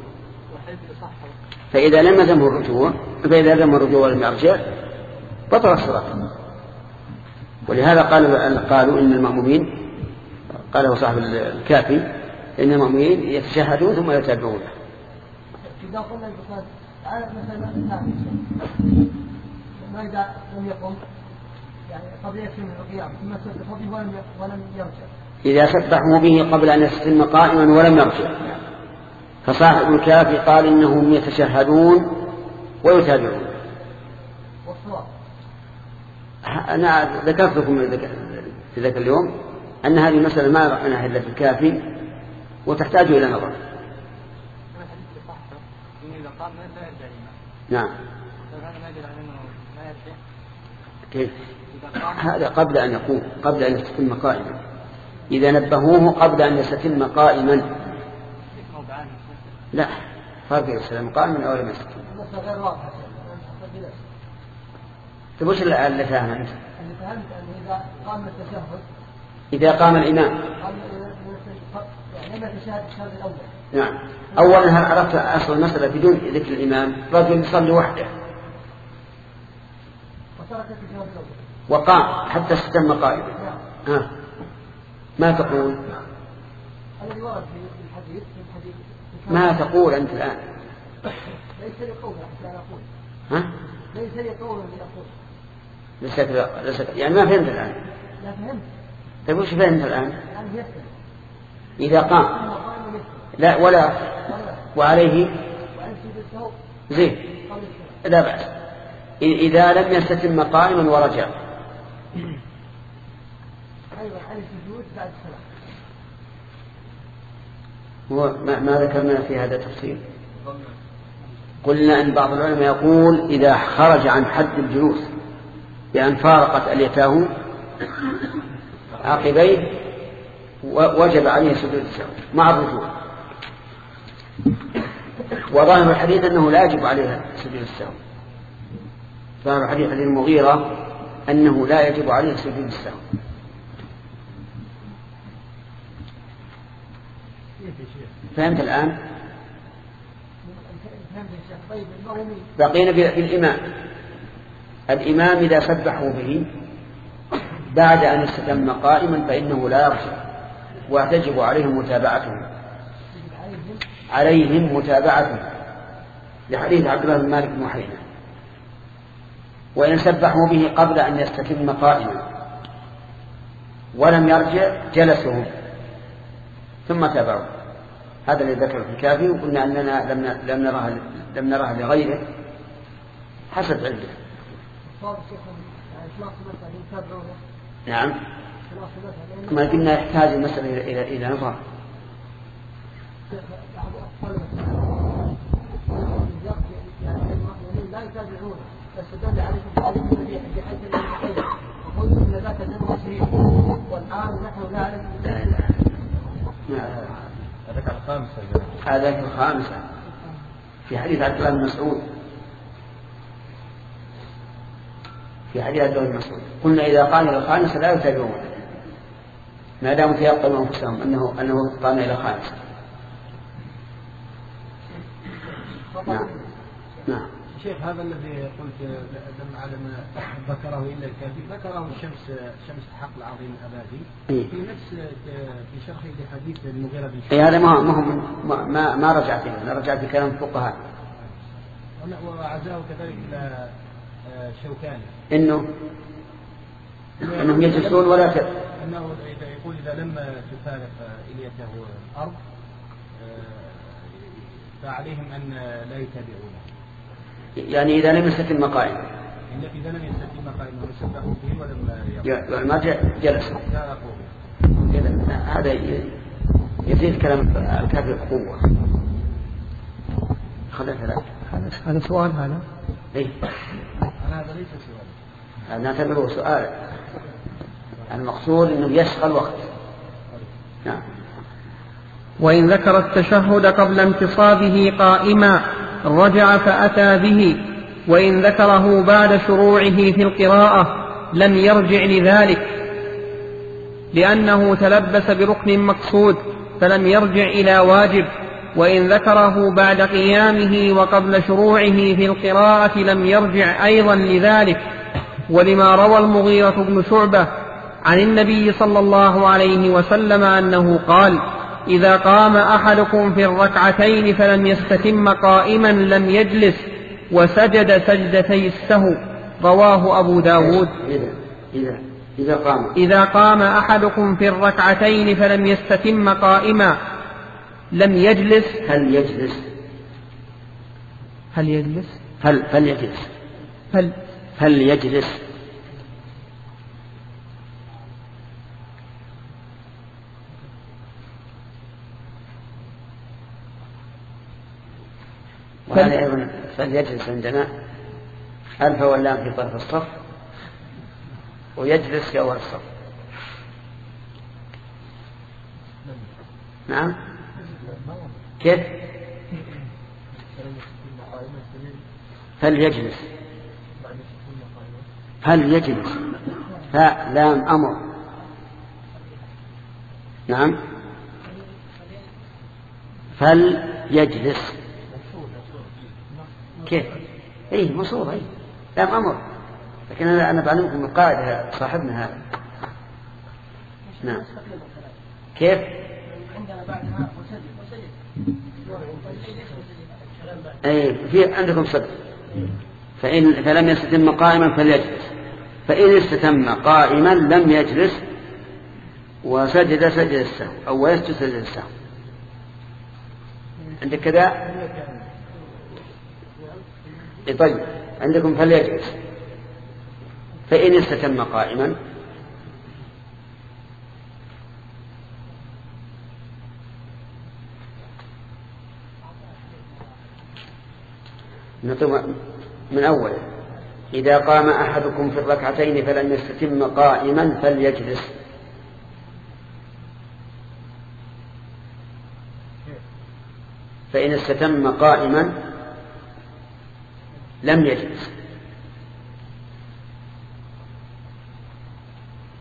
S1: فإذا لم يلزمه الرجوع فإذا لم الرجوع ولم يرجع بطل الصلاة. ولهذا قالوا قالوا إن المأمومين، قاله صاحب الكافي، إن المأمومين يتشهدون ثم يتابعون.
S3: إذا قلنا البخاري على مثلا الثاني ما إذا لم يقم يعني قبل يتم القيام ثم سبحوا به ولم ولم يرجع.
S1: إذا سبحوا به قبل أن يستتم قائما ولم يرجع، فصاحب الكافي قال إنهم يتشهدون ويتابعون.
S3: والصواب
S1: أنا ذكرت لكم في ذاك اليوم أن هذه المسألة ما رأيناها إلا في الكافي وتحتاج إلى نظر. نعم. كيف؟ هذا قبل أن يقوم، قبل أن يستتم قائما. إذا نبهوه قبل أن يستتم قائما لا فرق السلام قائما أو لم يستتم. طيب وش اللي فاهمه أنت؟
S3: اللي فهمت أنه إذا قام التشهد
S1: إذا قام الإمام
S3: يعني لم يتشهد الشهد الأول.
S1: نعم. أولا هل عرفت أصل المسألة بدون ذكر الإمام؟ رجل يصلي وحده وقام حتى استتم قائما، ها ما تقول؟
S3: الذي ورد في الحديث في الحديث
S1: ما تقول أنت الآن؟
S3: ليس لي قول حتى أقول.
S1: ها؟
S3: ليس لي قول لأقول.
S1: ليس ليس يعني ما فهمت الآن؟
S3: لا فهمت.
S1: طيب وش فهمت الآن؟
S3: يعني يفهم.
S1: إذا قام لا ولا وعليه زين لا بأس. إذا لم يستتم قائما ورجع
S3: أيوة عن السجود بعد الصلاة.
S1: هو ما, ما ذكرنا في هذا التفصيل. قلنا أن بعض العلماء يقول إذا خرج عن حد الجلوس بأن فارقت أليتاه عقبيه وجب عليه سجود السهو مع الرجوع. وظاهر الحديث أنه لا يجب عليه سجود السهو. ظاهر الحديث حديث المغيرة أنه لا يجب عليه سجود السهو.
S6: كيف يا شيخ
S1: فهمت الآن؟ بقينا بالإمام. الإمام إذا سبحوا به بعد أن استتم قائما فإنه لا يرجع وتجب عليهم متابعتهم عليهم متابعتهم لحديث عبد الله بن مالك بن محيرة. وإن سبحوا به قبل أن يستتم قائما ولم يرجع جلسهم ثم تابعوا. هذا الذي ذكر في الكافي، وقلنا أننا لم نرها لم نرها لغيره حسب علمه. نعم، ما قلنا يحتاج المسألة إلى إلى نظر.
S3: لا يتابعون فاستدل عليكم بحيث الحقيقة وقلنا ذاك النبي صحيح والآن نحن لا
S1: نعلم.
S4: هذاك الخامسة
S1: هذاك الخامسة في حديث عبد الله بن مسعود في حديث عبد الله بن مسعود قلنا إذا قام إلى الخامسة لا يتابعون ما داموا تيقنوا أنفسهم أنه أنه قام إلى الخامسة. نعم نعم.
S6: شيخ هذا الذي قلت لما علم ذكره إلا الكافي ذكره الشمس شمس الحق العظيم الأبادي
S1: إيه؟
S6: في نفس في شرحه لحديث المغيرة بن
S1: شعبة. هذا ما ما ما, ما رجعت له، أنا رجعت بكلام الفقهاء.
S6: وعزاه كذلك إلى شوكاني
S1: إنه إنهم يجلسون ولا ت...
S6: أنه يقول إذا لم تفارق إليته الأرض فعليهم أن لا يتابعونه، يعني
S1: إذا لم يستتم قائما
S6: إذا لم يستتم قائما وسبحوا به ولم
S1: المرجع جلس. هذا يزيد كلام الكافر بقوة. هذا
S2: هذا سؤال هذا
S1: إيه؟
S6: هذا ليس سؤال،
S1: نعتبره سؤال. المقصود أنه يشغل وقت. نعم.
S2: وإن ذكر التشهد قبل انتصابه قائما رجع فأتى به، وإن ذكره بعد شروعه في القراءة لم يرجع لذلك لأنه تلبس بركن مقصود فلم يرجع إلى واجب، وإن ذكره بعد قيامه وقبل شروعه في القراءة لم يرجع أيضا لذلك، ولما روى المغيرة بن شعبة عن النبي صلى الله عليه وسلم أنه قال: إذا قام أحدكم في الركعتين فلم يستتم قائما لم يجلس وسجد سجدتي السهو، رواه أبو داود.
S1: إذا, إذا, إذا, قام.
S2: إذا قام أحدكم في الركعتين فلم يستتم قائما لم يجلس.
S1: هل يجلس
S2: هل يجلس
S1: هل فليجلس
S2: هل
S1: هل يجلس وهذا أيضا فليجلس عندنا ألف واللام في طرف الصف ويجلس في أول الصف. نعم كيف فليجلس فليجلس فلام أمر. نعم فليجلس كيف ايه مصور ايه لام امر، لكن انا انا بعلمكم القاعده صاحبنا هذا. نعم كيف ايه في عندكم صدق. فإن فلم يستتم قائما فليجلس، فإن استتم قائما لم يجلس وسجد سجد السهو أو يسجد سجد السهو. عندك كذا؟ طيب عندكم فليجلس، فإن استتم قائما من أول: إذا قام أحدكم في الركعتين فلم يستتم قائما فليجلس. فإن استتم قائما لم يجلس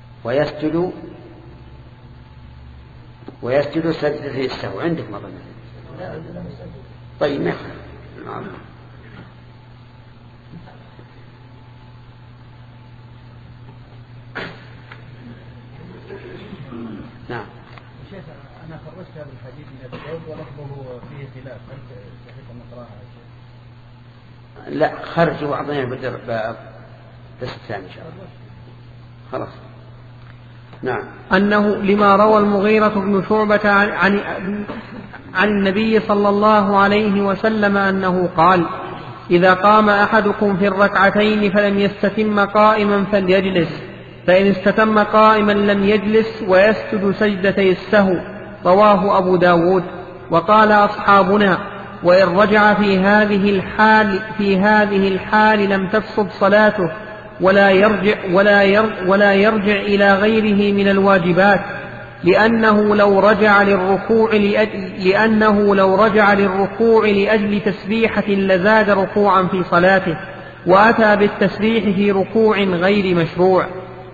S1: ويسجد ويسجد سجدتي السهو. عندك مظنة طيب نعم. نعم.
S6: شيخ أنا خرجت هذا الحديث من أبي داود ولفظه فيه خلاف، هل صحيح أن نقرأها يا شيخ؟
S1: لا خرج وأعطينا بدر باب بس الثاني إن شاء الله. خلاص. نعم.
S2: أنه لما روى المغيرة بن شعبة عن, عن, عن النبي صلى الله عليه وسلم أنه قال: إذا قام أحدكم في الركعتين فلم يستتم قائما فليجلس، فإن استتم قائما لم يجلس ويسجد سجدتي السهو. رواه أبو داود. وقال أصحابنا: وإن رجع في هذه الحال في هذه الحال لم تفسد صلاته، ولا يرجع ولا يرجع ولا يرجع إلى غيره من الواجبات، لأنه لو رجع للركوع لأجل لأنه لو رجع للركوع لأجل تسبيحة لزاد ركوعا في صلاته، وأتى بالتسبيح في ركوع غير مشروع.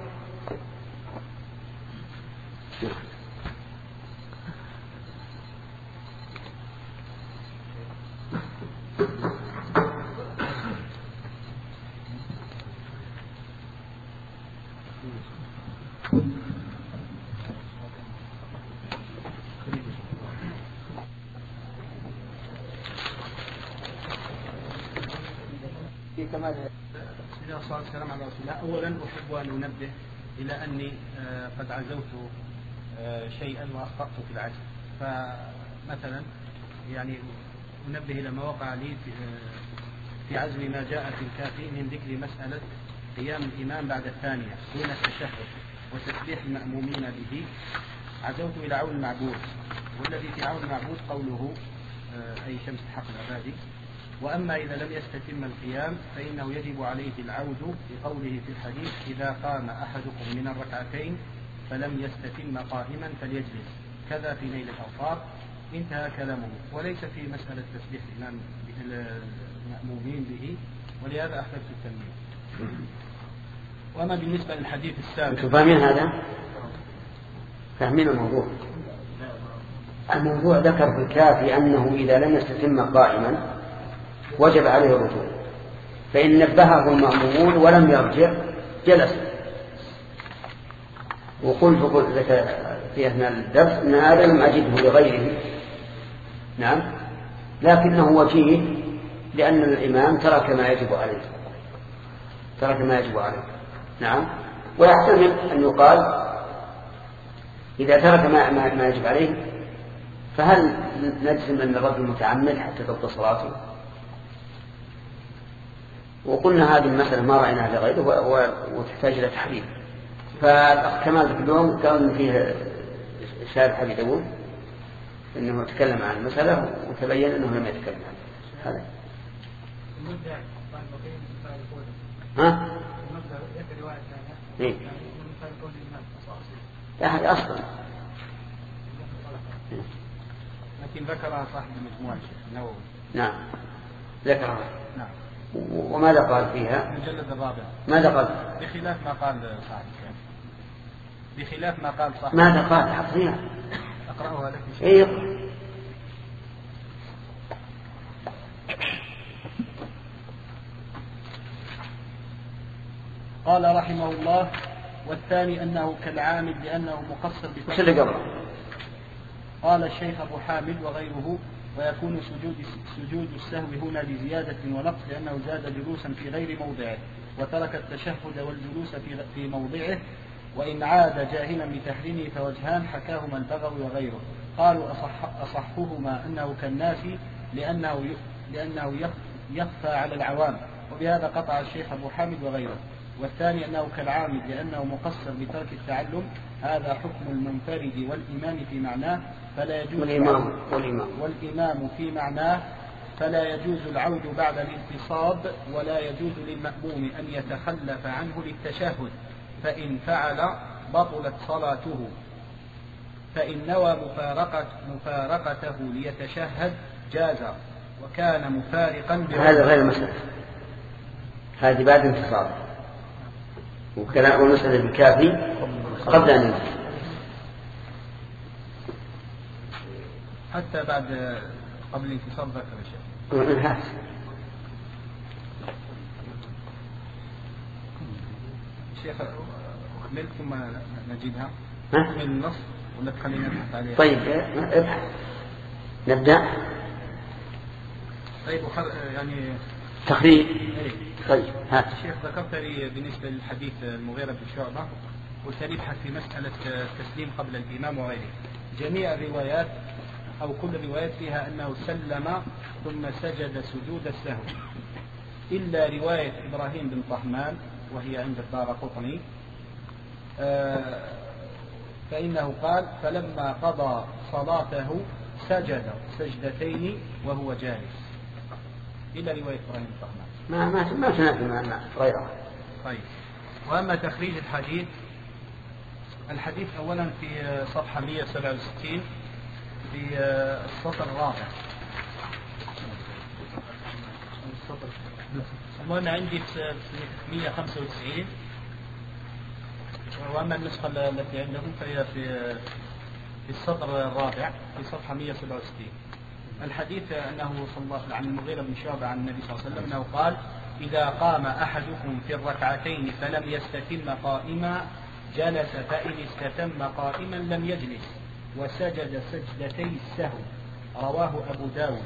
S6: كما الصلاة والسلام على رسول الله. أولا أحب أن أنبه إلى أني قد عزوت شيئا وأخطأت في العزم، فمثلا يعني أنبه إلى ما وقع لي في عزم ما جاء في الكافي من ذكر مسألة قيام الإمام بعد الثانية دون التشهد وتسبيح المأمومين به. عزوت إلى عون المعبود، والذي في عون المعبود قوله أي شمس حق العبادي. وأما إذا لم يستتم القيام فإنه يجب عليه العود بقوله في الحديث: إذا قام أحدكم من الركعتين فلم يستتم قائما فليجلس، كذا في نيل الأوطار. انتهى كلامه، وليس في مسألة تسبيح الإمام المأمومين به، ولهذا أحببت التنبيه. وأما بالنسبة للحديث السابق،
S1: فاهمين هذا؟ فاهمين الموضوع؟ الموضوع ذكر في الكافي أنه إذا لم يستتم قائما وجب عليه الرجوع، فإن نبهه المأمومون ولم يرجع جلس. وقلت في أثناء الدرس أن هذا لم أجده لغيره، نعم، لكنه وجيه لأن الإمام ترك ما يجب عليه ترك ما يجب عليه نعم. ويحتمل أن يقال إذا ترك ما, ما يجب عليه فهل نجزم أن الرجل متعمد حتى تبطل صلاته؟ وقلنا هذه المسألة ما رأيناها لغيره وتحتاج إلى تحرير. فالأخ كمال اليوم كان فيه شارح أبي داود أنه تكلم عن المسألة وتبين أنه لم يتكلم عنها. هذا ها؟ إيه؟ لا هذا أصلا
S6: لكن ذكرها صاحب المجموعة النووي.
S1: نعم ذكرها.
S6: نعم.
S1: وماذا قال فيها؟
S6: المجلد الرابع.
S1: ماذا قال؟
S6: بخلاف ما قال صاحب بخلاف ما قال صاحب.
S1: ماذا قال؟ حفظيها.
S6: أقرأها لك.
S1: إيه.
S6: قال رحمه الله: والثاني أنه كالعامد لأنه مقصر
S1: وش اللي قبله؟
S6: قال الشيخ أبو حامد وغيره: ويكون سجود سجود السهو هنا لزيادة ونقص لأنه زاد جلوسا في غير موضعه وترك التشهد والجلوس في في موضعه، وإن عاد جاهلا بتحريمه فوجهان حكاهما البغوي وغيره. قالوا أصح أصحهما أنه كالناس لأنه لأنه يخفى على العوام، وبهذا قطع الشيخ أبو حامد وغيره. والثاني أنه كالعامد لأنه مقصر بترك التعلم، هذا حكم المنفرد والإمام في معناه فلا يجوز
S1: والإمام, والإمام.
S6: والإمام في معناه فلا يجوز العود بعد الانتصاب، ولا يجوز للمأموم أن يتخلف عنه للتشهد، فإن فعل بطلت صلاته، فإن نوى مفارقة مفارقته ليتشهد جاز، وكان مفارقا.
S1: هذا غير المسألة، هذه بعد انتصاب، وكلام المسألة بالكافي قبل أن ينتصب.
S6: حتى بعد قبل الانتصار ذكر الشيخ.
S1: انهات.
S6: شيخ أكمل ثم نجدها.
S1: ها؟
S6: أكمل النص ولا تخلينا نبحث عليها؟
S1: طيب ابحث. نبدأ.
S6: طيب يعني
S1: تخريج.
S6: ايه.
S1: طيب ها.
S6: الشيخ ذكرت لي بالنسبة للحديث المغيرة بن شعبة قلت لي ابحث في مسألة التسليم قبل الإمام وغيره. جميع الروايات أو كل الروايات فيها أنه سلم ثم سجد سجود السهو إلا رواية إبراهيم بن طهمان وهي عند الدارقطني آه فإنه قال فلما قضى صلاته سجد سجدتين وهو جالس إلا رواية إبراهيم بن طهمان.
S1: ما ما ما تنافي مع غيره.
S6: طيب. وأما تخريج الحديث الحديث أولا في صفحة مئة وسبعة وستين في السطر الرابع. المهم عندي في مئة وخمسة وتسعين وأما النسخة التي عندكم فهي في في السطر الرابع في صفحة مئة وسبعة وستين. الحديث أنه صلى الله عن المغيرة بن شعبة عن النبي صلى الله عليه وسلم أنه قال إذا قام أحدكم في الركعتين فلم يستتم قائما جلس فإن استتم قائما لم يجلس وسجد سجدتي السهو رواه أبو داود.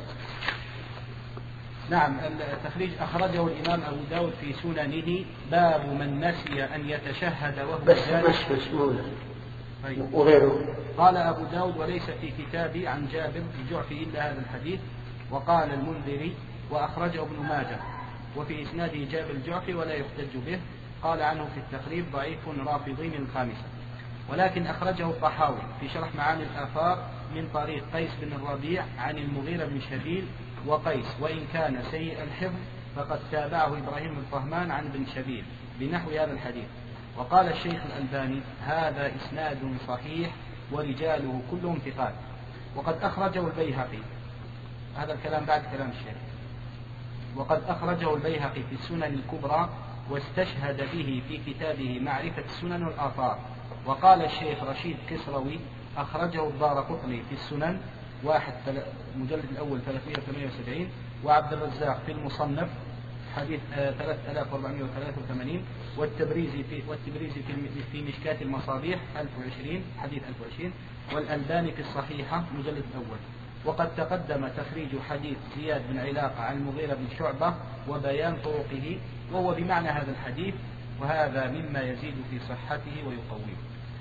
S6: نعم التخريج أخرجه الإمام أبو داود في سننه باب من نسي أن يتشهد وهو جالس
S1: وغيره.
S6: قال أبو داود وليس في كتابي عن جابر الجعفي إلا هذا الحديث. وقال المنذري وأخرجه ابن ماجه وفي إسناده جابر الجعفي ولا يحتج به. قال عنه في التقريب ضعيف رافضي من الخامسة ولكن أخرجه الطحاوي في شرح معاني الآثار من طريق قيس بن الربيع عن المغيرة بن شبيل وقيس وإن كان سيء الحفظ فقد تابعه إبراهيم بن طهمان عن بن شبيل بنحو هذا الحديث. وقال الشيخ الألباني هذا إسناد صحيح ورجاله كلهم ثقات. وقد أخرجه البيهقي هذا الكلام بعد كلام الشيخ. وقد أخرجه البيهقي في السنن الكبرى واستشهد به في كتابه معرفة السنن والآثار. وقال الشيخ رشيد كسروي أخرجه الدارقطني في السنن واحد مجلد الأول ثلاثمئة وثمانية وسبعين وعبد الرزاق في المصنف حديث ثلاثة آلاف وأربعمئة وثلاثة وثمانين والتبريزي في والتبريزي في في مشكاة المصابيح ألف وعشرين حديث ألف وعشرين والألباني في الصحيحة مجلد الأول. وقد تقدم تخريج حديث زياد بن علاقة عن المغيرة بن شعبة وبيان طرقه وهو بمعنى هذا الحديث وهذا مما يزيد في صحته ويقويه.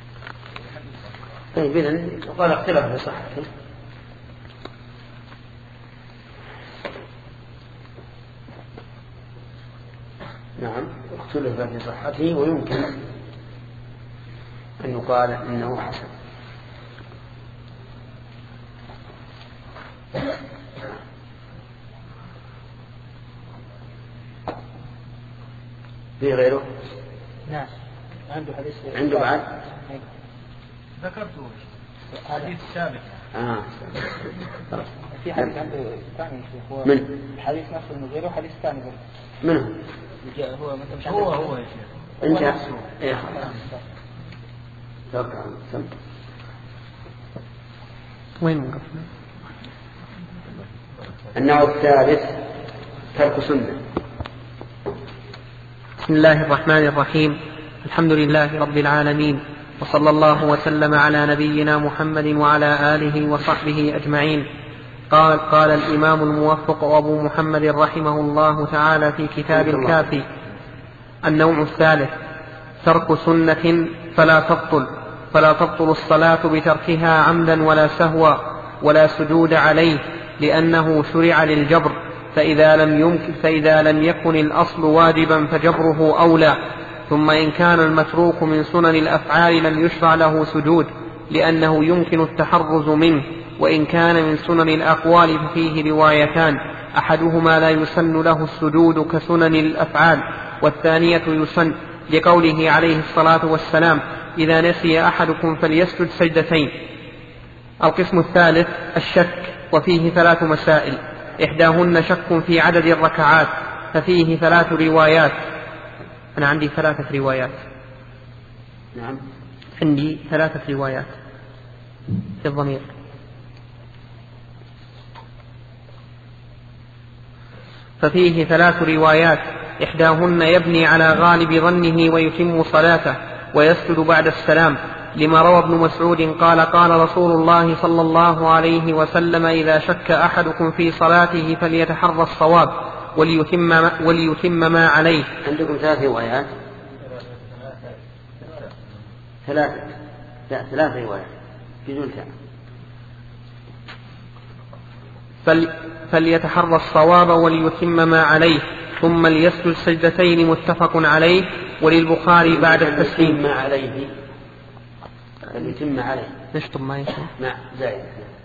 S1: طيب إذن قال اختلاف في صحته. نعم اختلف في صحته ويمكن أن يقال إنه حسن. في غيره؟
S3: نعم عنده حديث
S1: عنده بعد؟
S6: ذكرته حديث سابق.
S1: آه.
S3: في حديث عنده ثاني هو
S1: من؟
S3: حديث نفس المغيرة وحديث ثاني
S1: منه؟
S6: هو مثلا هو هو يا شيخ.
S1: انت ايه توقع سم.
S2: وين وقفنا؟
S1: النوع الثالث ترك سنة.
S2: بسم الله الرحمن الرحيم. الحمد لله رب العالمين وصلى الله وسلم على نبينا محمد وعلى آله وصحبه أجمعين. قال قال الإمام الموفق أبو محمد رحمه الله تعالى في كتاب الكافي: النوع الثالث ترك سنة فلا تبطل فلا تبطل الصلاة بتركها عمدا ولا سهوا ولا سجود عليه لأنه شرع للجبر فإذا لم يمكن فإذا لم يكن الأصل واجبا فجبره أولى. ثم إن كان المتروك من سنن الأفعال لم يشرع له سجود لأنه يمكن التحرز منه. وإن كان من سنن الأقوال ففيه روايتان أحدهما لا يسن له السجود كسنن الأفعال والثانية يسن لقوله عليه الصلاة والسلام: إذا نسي أحدكم فليسجد سجدتين. القسم الثالث الشك وفيه ثلاث مسائل: إحداهن شك في عدد الركعات ففيه ثلاث روايات. أنا عندي ثلاثة روايات.
S1: نعم
S2: عندي ثلاثة روايات في الضمير. ففيه ثلاث روايات، إحداهن يبني على غالب ظنه ويتم صلاته ويسجد بعد السلام، لما روى ابن مسعود قال قال رسول الله صلى الله عليه وسلم إذا شك أحدكم في صلاته فليتحرى الصواب وليتم, وليتم ما عليه.
S1: عندكم ثلاث روايات؟ ثلاثة لا ثلاث روايات بدون ثاني.
S2: فل فليتحرى الصواب وليتم ما عليه ثم ليسجد سجدتين متفق عليه. وللبخاري بعد التسليم
S1: ما عليه فليتم عليه
S2: نشطب ما يشطب
S1: مع زائد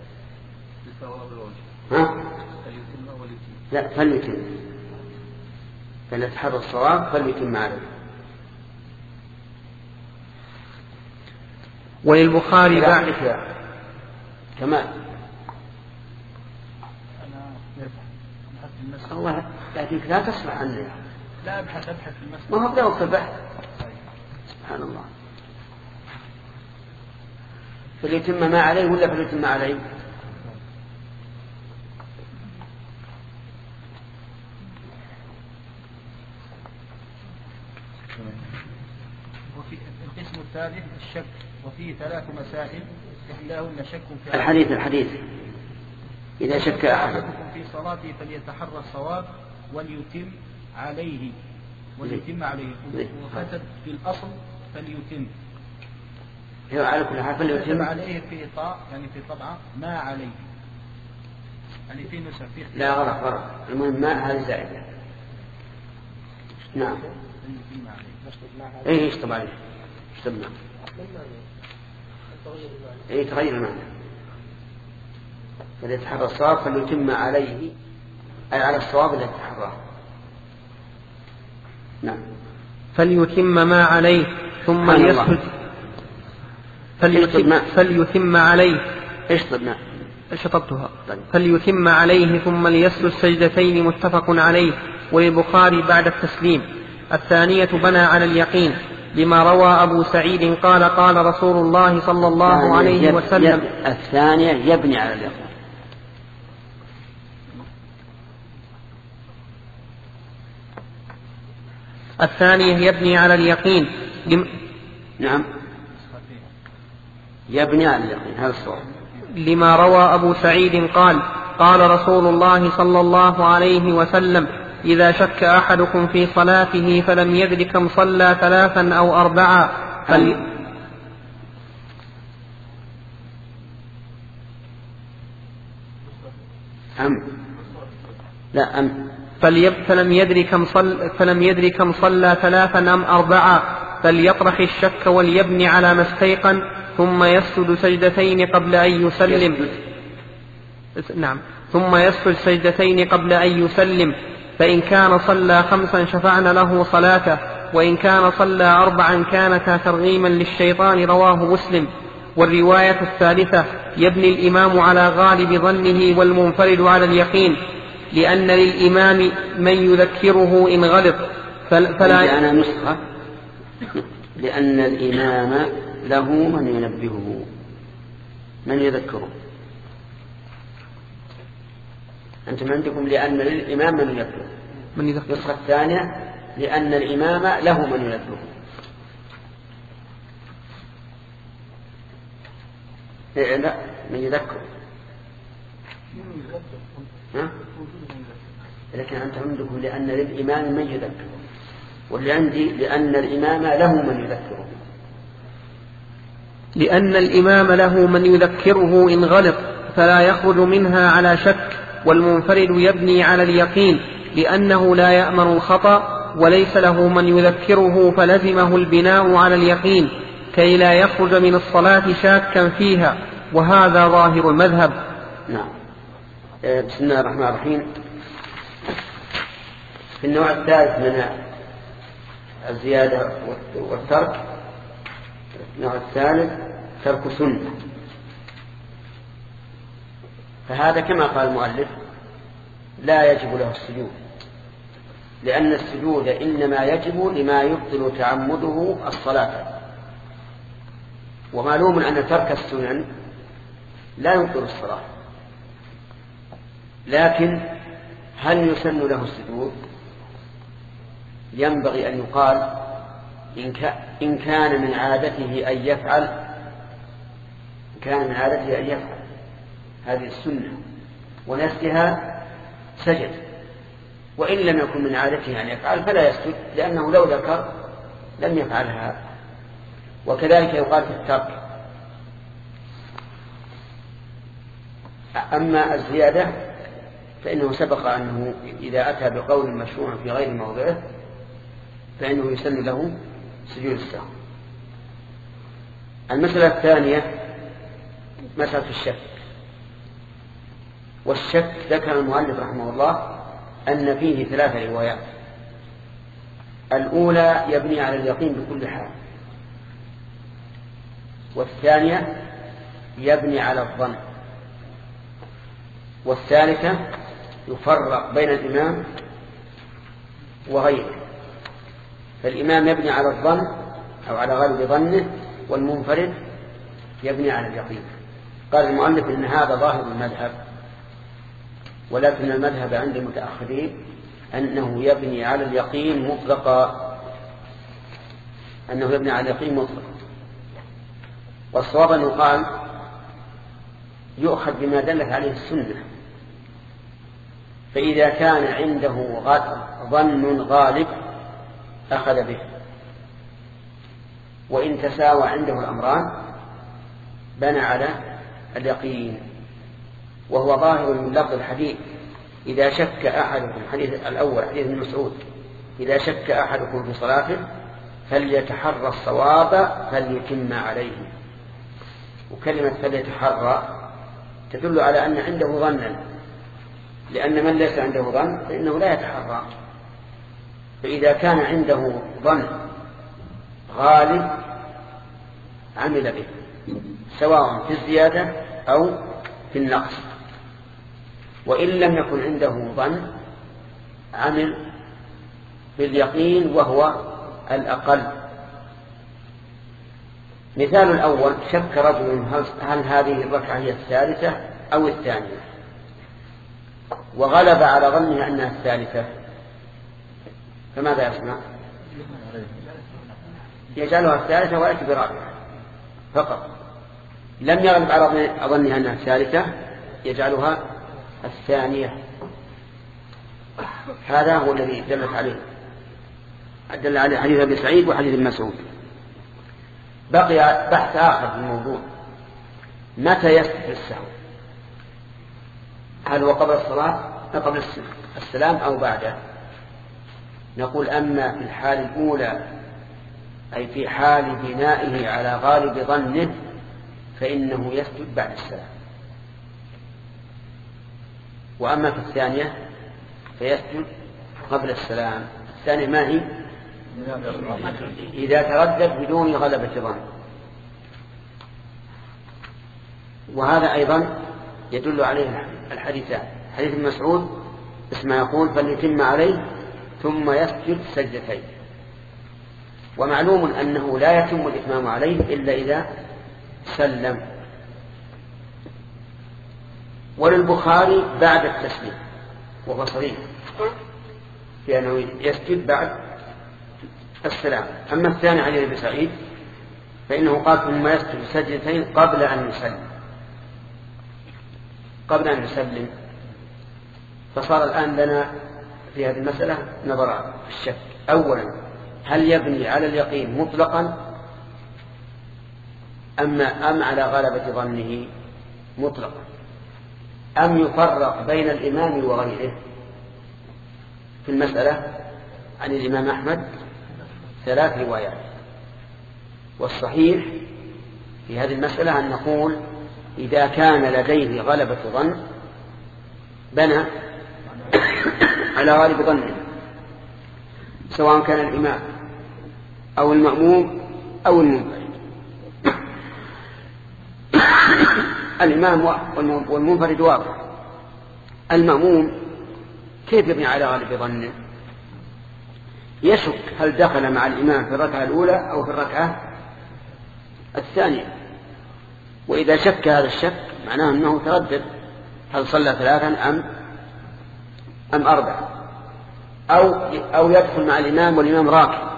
S1: ها لا فليتم فليتحرى الصواب فليتم عليه.
S2: وللبخاري بعد
S1: كمان الله لكنك لا تصلح عنه.
S6: لا أبحث أبحث في المسجد
S1: ما هو بدأ وقت البحث. سبحان الله. فليتم ما عليه ولا فليتم ما عليه؟
S6: وفي القسم الثالث الشك وفيه ثلاث مسائل إحداهن شك في
S1: الحديث الحديث إذا شك أحدكم
S6: في صلاته فليتحرى الصواب وليتم عليه وليتم عليه وكتب في الأصل فليتم
S1: على كل حال فليتم
S6: عليه في طاء يعني في طبعة ما عليه يعني في نسخ في
S1: لا غلط غلط المهم ما هذه زائدة. نعم ايه يشطب عليه يشطب نعم ايه تغير المعنى فليتحرى الصواب فليتم عليه أي على الصواب الذي يتحراه. نعم
S2: فليتم ما عليه ثم ليسجد فليتم, فليتم عليه
S1: اشطب نعم
S2: شطبتها فليتم عليه ثم ليسجد سجدتين متفق عليه. وللبخاري بعد التسليم. الثانية بنى على اليقين لما روى أبو سعيد قال قال رسول الله صلى الله عليه وسلم.
S1: الثانية يبني على اليقين.
S2: الثانية يبني على اليقين لم...
S1: نعم يبني على اليقين هذا الصواب.
S2: لما روى أبو سعيد قال قال رسول الله صلى الله عليه وسلم إذا شك أحدكم في صلاته فلم يدر كم صلى ثلاثا أو أربعا فل...
S1: أم لا أم
S2: فليب... فلم يدر كم صل... فلم يدر كم صلى ثلاثا أم أربعا فليطرح الشك وليبني على ما استيقن ثم يسجد سجدتين قبل أن يسلم. نعم ثم يسجد سجدتين قبل أن يسلم فإن كان صلى خمسا شفعنا له صلاته وإن كان صلى أربعا كانتا ترغيما للشيطان رواه مسلم. والرواية الثالثة يبني الإمام على غالب ظنه والمنفرد على اليقين لأن للإمام من يذكره إن غلط
S1: فلا أنا نسخة لأن الإمام له من ينبهه من يذكره. أنتم عندكم لأن للإمام من يذكره
S2: من يذكره.
S1: النسخة الثانية لأن الإمام له من يذكره. إيه لا من يذكره ها؟ لكن أنتم عندكم لأن للإمام من يذكره واللي عندي لأن الإمام له من يذكره.
S2: لأن الإمام له من يذكره إن غلط فلا يخرج منها على شك والمنفرد يبني على اليقين لأنه لا يأمن الخطأ وليس له من يذكره فلزمه البناء على اليقين كي لا يخرج من الصلاة شاكا فيها وهذا ظاهر المذهب.
S1: نعم. بسم الله الرحمن الرحيم. في النوع الثالث من الزيادة والترك النوع الثالث ترك سنة. فهذا كما قال المؤلف لا يجب له السجود لأن السجود إنما يجب لما يبطل تعمده الصلاة ومعلوم أن ترك السنن لا يبطل الصلاة لكن هل يسن له السجود؟ ينبغي أن يقال إن كان من عادته أن يفعل إن كان من عادته أن يفعل هذه السنة ونسيها سجد، وإن لم يكن من عادته أن يفعل فلا يسجد، لأنه لو ذكر لم يفعلها. وكذلك يقال في الترك. أما الزيادة فإنه سبق أنه إذا أتى بقول مشروع في غير موضعه فإنه يسن له سجود السهو. المسألة الثانية مسألة الشك. والشك ذكر المؤلف رحمه الله أن فيه ثلاث روايات. الأولى يبني على اليقين بكل حال، والثانية يبني على الظن، والثالثة يفرق بين الإمام وغيره. فالإمام يبني على الظن أو على غالب ظنه، والمنفرد يبني على اليقين. قال المؤلف إن هذا ظاهر المذهب، ولكن المذهب عند المتأخرين أنه يبني على اليقين مطلقا، أنه يبني على اليقين مطلقا. والصواب أن يقال يؤخذ بما دلت عليه السنة. فإذا كان عنده ظن غالب أخذ به، وإن تساوى عنده الأمران بنى على اليقين. وهو ظاهر من لفظ الحديث إذا شك أحدكم، حديث الأول حديث ابن مسعود، إذا شك أحدكم في صلاته فليتحرى الصواب فليتم عليه. وكلمة فليتحرى تدل على أن عنده ظنا، لأن من ليس عنده ظن فإنه لا يتحرى. فإذا كان عنده ظن غالب عمل به، سواء في الزيادة أو في النقص. وإن لم يكن عنده ظن عمل باليقين وهو الأقل. مثال الأول: شك رجل هل هذه الركعة هي الثالثة أو الثانية، وغلب على ظنه أنها الثالثة، فماذا يصنع؟ يجعلها الثالثة ويأتي برابعة فقط. لم يغلب على ظنه أنها الثالثة يجعلها الثانية. هذا هو الذي دلت عليه دل عليه حديث أبي سعيد وحديث ابن مسعود. بقي بحث آخر في الموضوع: متى يسجد السهو؟ هل هو قبل الصلاة قبل السلام أو بعده؟ نقول أما في الحال الأولى، أي في حال بنائه على غالب ظنه، فإنه يسجد بعد السلام. وأما في الثانية فيسجد قبل السلام. الثانية ما هي؟ إذا تردد بدون غلبة ظن. وهذا أيضا يدل عليه الحديثان: حديث ابن مسعود اسمه يقول فليتم عليه ثم يسجد سجدتين. ومعلوم أنه لا يتم الإتمام عليه إلا إذا سلم. وللبخاري بعد التسليم، وهو صريح في أنه يسجد بعد السلام. أما الثاني علي بن سعيد فإنه قال ثم يسجد سجدتين قبل أن يسلم قبل أن يسلم. فصار الآن لنا في هذه المسألة نظران في الشك: أولا هل يبني على اليقين مطلقا أما أم على غلبة ظنه مطلقا، أم يفرق بين الإمام وغيره؟ في المسألة عن الإمام أحمد ثلاث روايات، والصحيح في هذه المسألة أن نقول إذا كان لديه غلبة ظن بنى على غالب ظنه، سواء كان الإمام أو المأموم أو المنفرد. الإمام والمنفرد واضح. المأموم كيف يبني على غالب ظنه؟ يشك هل دخل مع الإمام في الركعة الأولى أو في الركعة الثانية. وإذا شك هذا الشك معناه أنه تردد هل صلى ثلاثا أم أم أربع، أو أو يدخل مع الإمام والإمام راكع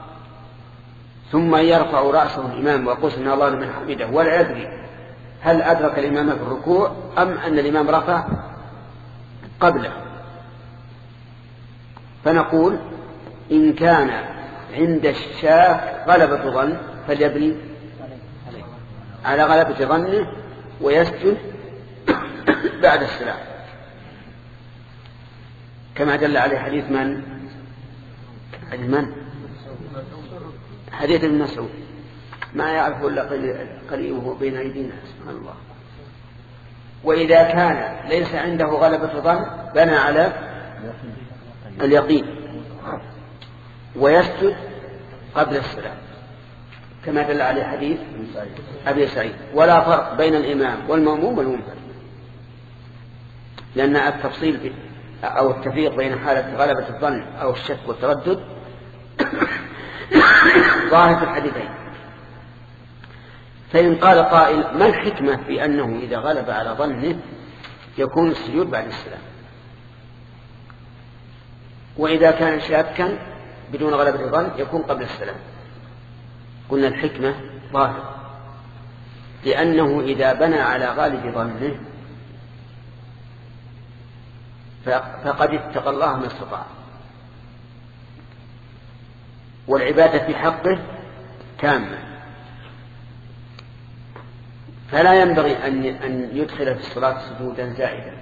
S1: ثم يرفع رأسه الإمام ويقول سمع الله لمن حمده ولا يدري هل أدرك الإمام في الركوع أم أن الإمام رفع قبله. فنقول إن كان عند الشاك غلبة ظن فليبني على غلبة ظنه ويسجد بعد السلام، كما دل عليه حديث من حديث من حديث ابن مسعود ما يعرف إلا قريبه بين أيدينا سبحان الله. وإذا كان ليس عنده غلبة ظن بنى على اليقين ويسجد قبل السلام، كما دل عليه حديث أبي سعيد. ولا فرق بين الإمام والمأموم والمنفرد، لأن التفصيل أو التفريق بين حالة غلبة الظن أو الشك والتردد ظاهر في الحديثين. فإن قال قائل ما الحكمة في أنه إذا غلب على ظنه يكون السجود بعد السلام، وإذا كان شاكا بدون غلبة الظن يكون قبل السلام؟ قلنا الحكمة ظاهر، لأنه إذا بنى على غالب ظنه فقد اتقى الله ما استطاع، والعبادة في حقه تامة، فلا ينبغي أن يدخل في الصلاة سجودا زائدا،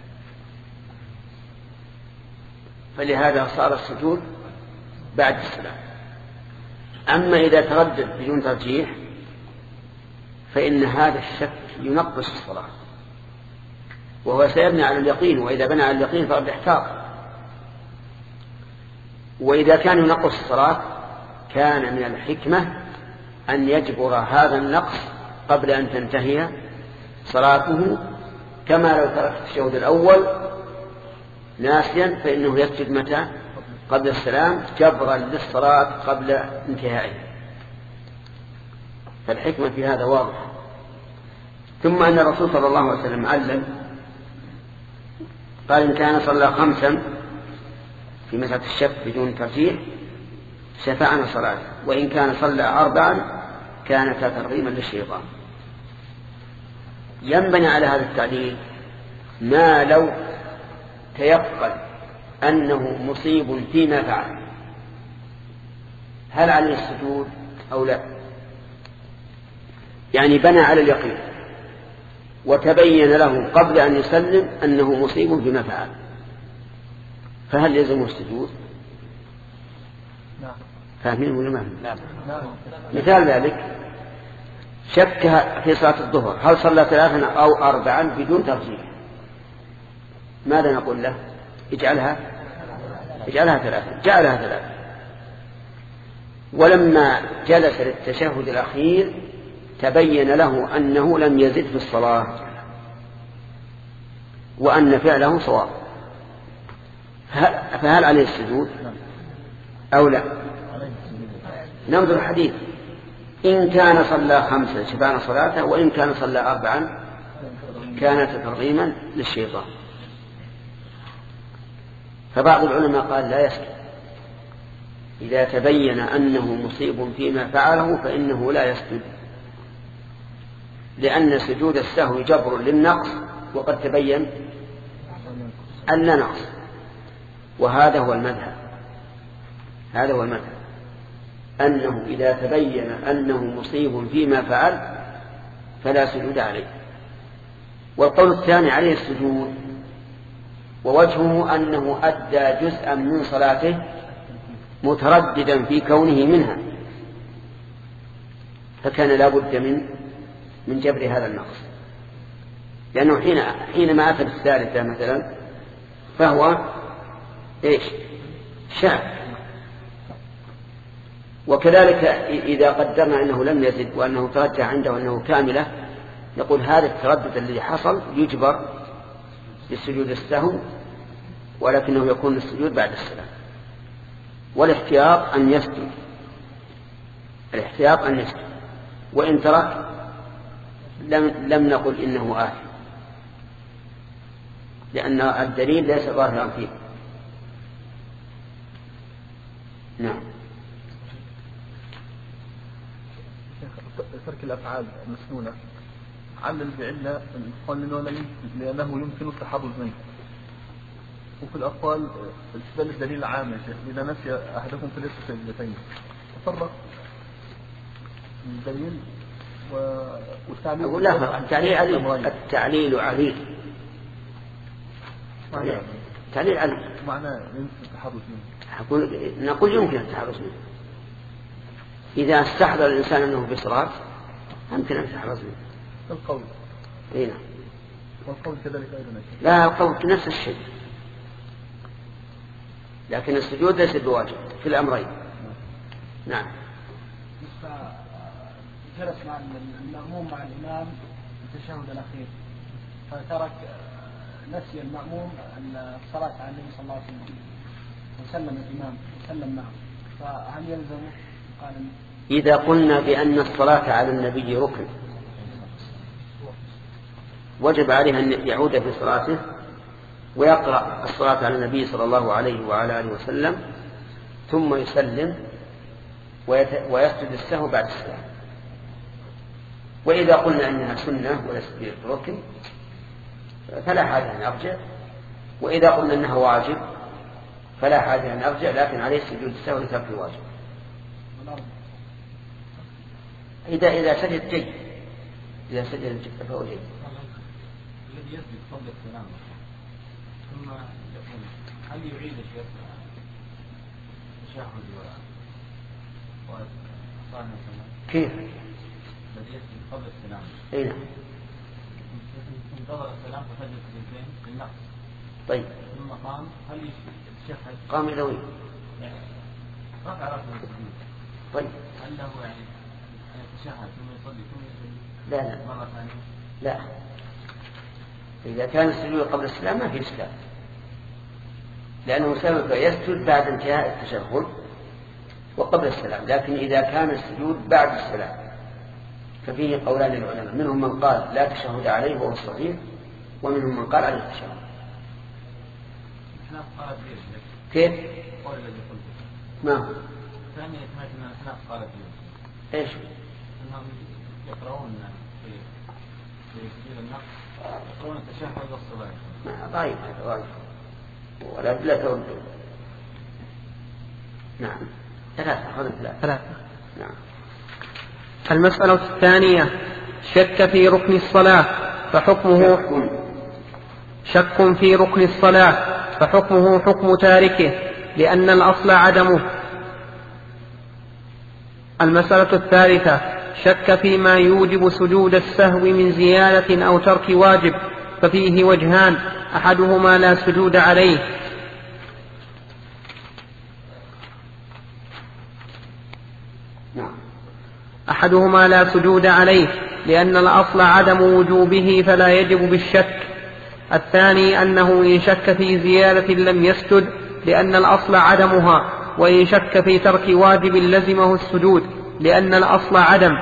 S1: فلهذا صار السجود بعد السلام. أما إذا تردد بدون ترجيح فإن هذا الشك ينقص الصلاة، وهو سيبني على اليقين، وإذا بنى على اليقين فقد احتاط. وإذا كان ينقص الصلاة كان من الحكمة أن يجبر هذا النقص قبل أن تنتهي صلاته، كما لو ترك التشهد الأول ناسيا فإنه يسجد متى؟ قبل السلام جبرا للصلاة قبل انتهائه. فالحكمة في هذا واضحة. ثم أن الرسول صلى الله عليه وسلم علم قال إن كان صلى خمسا في مسألة الشك بدون ترجيح شفعنا صلاته، وإن كان صلى أربعا كانت ترغيما للشيطان. ينبني على هذا التعليل ما لو تيقن أنه مصيب فيما فعل، هل عليه السجود أو لا؟ يعني بنى على اليقين وتبين له قبل أن يسلم أنه مصيب فيما فعل، فهل يلزمه السجود؟ فاهمين ولا ما فاهمين؟ مثال ذلك شك في صلاة الظهر هل صلى ثلاثا أو أربعا بدون ترجيح، ماذا نقول له؟ اجعلها اجعلها ثلاثا، جعلها ثلاثا. ولما جلس للتشهد الأخير تبين له أنه لم يزد في الصلاة وأن فعله صواب، فهل عليه السجود أو لا؟ ننظر الحديث إن كان صلى خمسة شفعنا صلاته، وإن كان صلى أربعا كانت ترغيما للشيطان. فبعض العلماء قال لا يسجد إذا تبين أنه مصيب فيما فعله، فإنه لا يسجد، لأن سجود السهو جبر للنقص وقد تبين أن لا نقص. وهذا هو المذهب، هذا هو المذهب أنه إذا تبين أنه مصيب فيما فعل فلا سجود عليه. والقول الثاني عليه السجود، ووجهه أنه أدى جزءا من صلاته مترددا في كونه منها، فكان لا بد من من جبر هذا النقص، لأنه حين حينما أتى الثالثة مثلا فهو إيش؟ شاك. وكذلك إذا قدرنا أنه لم يزد وأنه ترجع عنده أنه كاملة، نقول هذا التردد الذي حصل يجبر للسجود السهو، ولكنه يكون السجود بعد السلام. والاحتياط أن يسجد، الاحتياط أن يسجد، وإن ترك لم, لم نقل إنه آثم، لأن الدليل ليس ظاهرا فيه. نعم.
S8: ترك الأفعال المسنونة علل بعلة قال لأنه يمكن التحرز منه، وفي الأقوال استدل الدليل العام يا شيخ إذا نسي أحدكم فليس سجدتين، تفرق الدليل والتعليل.
S1: أقول لا، التعليل عليل، التعليل عليل، التعليل عليل
S8: معناه يمكن التحرز منه.
S1: أقول نقول يمكن التحرز منه إذا استحضر الإنسان أنه في صلاة يمكن أن يتحرز منه.
S8: القول
S1: هنا
S8: والقول كذلك أيضا.
S1: لا، القول نفس الشيء، لكن السجود ليس بواجب في الأمرين. نعم.
S6: جلس مع المأموم مع الإمام التشهد الأخير فترك نسي المأموم الصلاة على النبي صلى الله عليه وسلم وسلم الإمام وسلم معه، فهل يلزمه؟ قال
S1: إذا قلنا بأن الصلاة على النبي ركن وجب عليه أن يعود في صلاته ويقرأ الصلاة على النبي صلى الله عليه وعلى آله وسلم ثم يسلم ويسجد السهو بعد السلام. وإذا قلنا أنها سنة وليست بركن فلا حاجة أن يرجع، وإذا قلنا أنها واجب فلا حاجة أن يرجع، لكن عليه سجود السهو لترك الواجب. إذا إذا سجد جيد، إذا سجد جيد فهو جيد.
S4: الذي يسجد قبل السلام ثم يقول هل يعيد الشيخ التشهد وصلاة السلام؟
S1: كيف؟
S4: الذي يسجد قبل السلام.
S1: أي نعم.
S4: انتظر السلام فسجد سجدتين للنقص.
S1: طيب.
S4: ثم قام، هل الشيخ
S1: قام إلى وين؟
S4: رفع رأسه من السجود.
S1: طيب.
S4: هل له يعني يتشهد ثم يصلي ثم يصلي؟
S1: لا لا.
S4: مرة ثانية؟
S1: لا. إذا كان السجود قبل السلام ما في إشكال، لأنه سبب يسجد بعد انتهاء التشهد وقبل السلام. لكن إذا كان السجود بعد السلام ففيه قولان للعلماء، منهم من قال لا تشهد عليه وهو الصغير، ومنهم من قال عليه التشهد.
S4: الأحناف قالت ليه
S1: كيف؟
S4: قول الذي قلت
S1: ما هو؟
S4: ثانية سمعت أن الأحناف قالت ليه
S1: إيش؟
S4: أنهم يقرؤون في في سجود النقص يقرؤون التشهد والصلاة.
S1: ضعيف هذا ضعيف ولا لا ترد. نعم. ثلاثة خذ ثلاثة.
S2: ثلاثة.
S1: نعم.
S2: المسألة الثانية شك في ركن الصلاة فحكمه شك في ركن الصلاة فحكمه حكم تاركه لأن الأصل عدمه. المسألة الثالثة شك فيما يوجب سجود السهو من زيادة أو ترك واجب ففيه وجهان، أحدهما لا سجود عليه أحدهما لا سجود عليه لأن الأصل عدم وجوبه فلا يجب بالشك. الثاني أنه إن شك في زيادة لم يسجد لأن الأصل عدمها، وإن شك في ترك واجب لزمه السجود لأن الأصل عدم.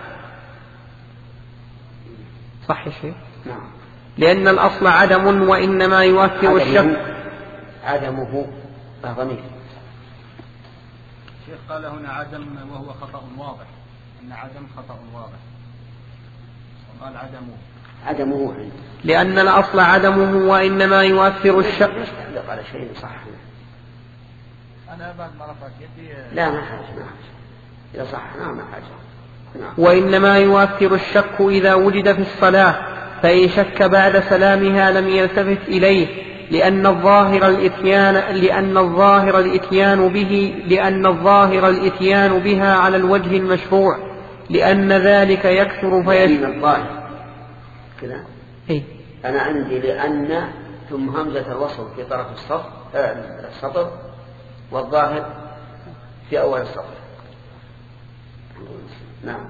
S2: صح شيء؟
S1: نعم.
S2: لأن الأصل عدم وإنما يؤثر الشك.
S1: عدمه ضمير.
S6: الشيخ قال هنا عدم وهو خطأ واضح، أن عدم خطأ واضح، وقال عدمه
S1: عدمه
S2: لأن الأصل عدمه وإنما يؤثر الشك.
S1: يستعلق على شيء صح.
S6: أنا بعد ما رفعت يدي
S1: لا ما حاجة ما حاجة إذا صح نعم ما حاجة. نعم.
S2: وإنما يؤثر الشك إذا وجد في الصلاة، فإن شك بعد سلامها لم يلتفت إليه لأن الظاهر الإتيان لأن الظاهر الإتيان به لأن الظاهر الإتيان بها على الوجه المشروع، لأن ذلك يكثر فيشك.
S1: الظاهر كذا.
S2: إيه؟
S1: أنا عندي لأن ثم همزة الوصل في طرف السطر السطر والظاهر في أول السطر. نعم.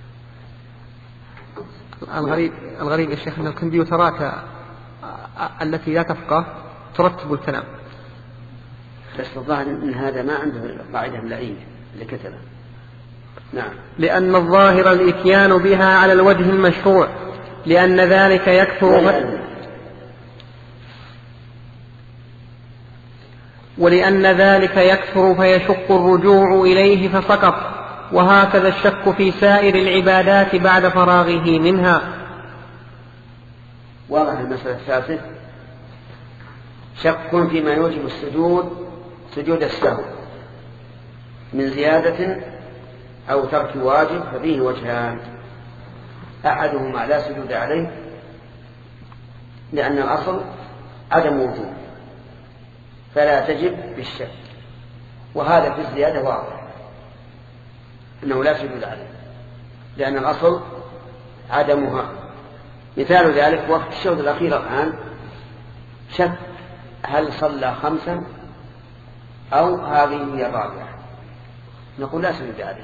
S2: الغريب الغريب يا شيخ أن الكمبيوترات التي لا تفقه ترتب الكلام،
S1: بس الظاهر أن هذا ما عنده قاعدة ملائية اللي كتبه. نعم.
S2: لأن الظاهر الإتيان بها على الوجه المشروع، لأن ذلك يكثر. ولأن ذلك يكثر فيشق الرجوع إليه فسقط. وهكذا الشك في سائر العبادات بعد فراغه منها.
S1: واضح. المسألة الثالثة شك فيما يوجب السجود سجود السهو من زيادة أو ترك واجب، ففيه وجهان: أحدهما لا سجود عليه لأن الأصل عدم وجوب فلا تجب بالشك، وهذا في الزيادة واضح أنه لا سجود عليه لأن الأصل عدمها. مثال ذلك وقت الشهد الأخير الآن شك هل صلى خمسا أو هذه هي الرابعة، نقول لا سجود عليه.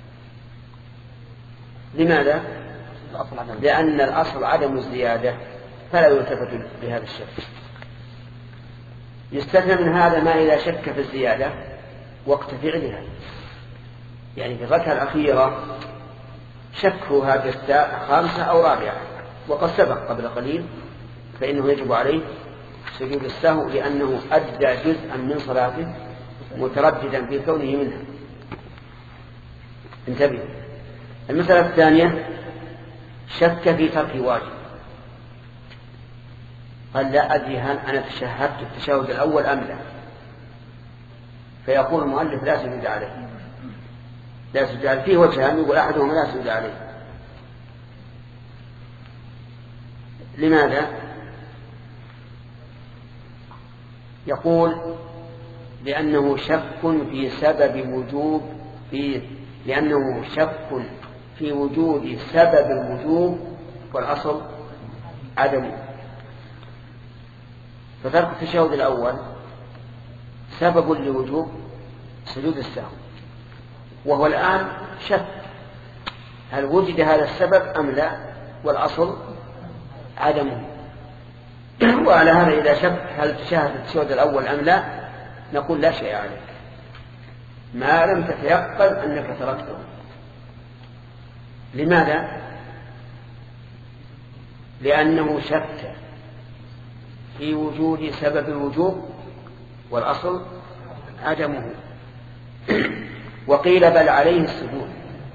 S1: لماذا؟ لأن الأصل عدم الزيادة فلا يلتفت بهذا الشك. يستثنى من هذا ما إذا شك في الزيادة وقت فعلها، يعني في الركعة الأخيرة شكه هذه الساعة خامسة أو رابعة وقد سبق قبل قليل، فإنه يجب عليه سجود السهو لأنه أدى جزءا من صلاته مترددا في كونه منها. انتبهوا. المسألة الثانية شك في ترك واجب، قال لا أدري هل أنا تشهدت التشهد الأول أم لا، فيقول المؤلف لا سجود عليه. لا سجود عليه فيه وجهان، يقول أحدهما لا سجود عليه. لماذا؟ يقول لأنه شك في سبب وجوب في لأنه شك في وجود سبب الوجوب والأصل عدمه. فترك التشهد الأول سبب لوجوب سجود السهو، وهو الآن شك هل وجد هذا السبب أم لا، والأصل عدمه. وعلى هذا إذا شك هل تشهد التشهد الأول أم لا نقول لا شيء عليك ما لم تتيقن أنك تركته. لماذا؟ لأنه شك في وجود سبب الوجوب والأصل عدمه. وقيل بل عليه السجود،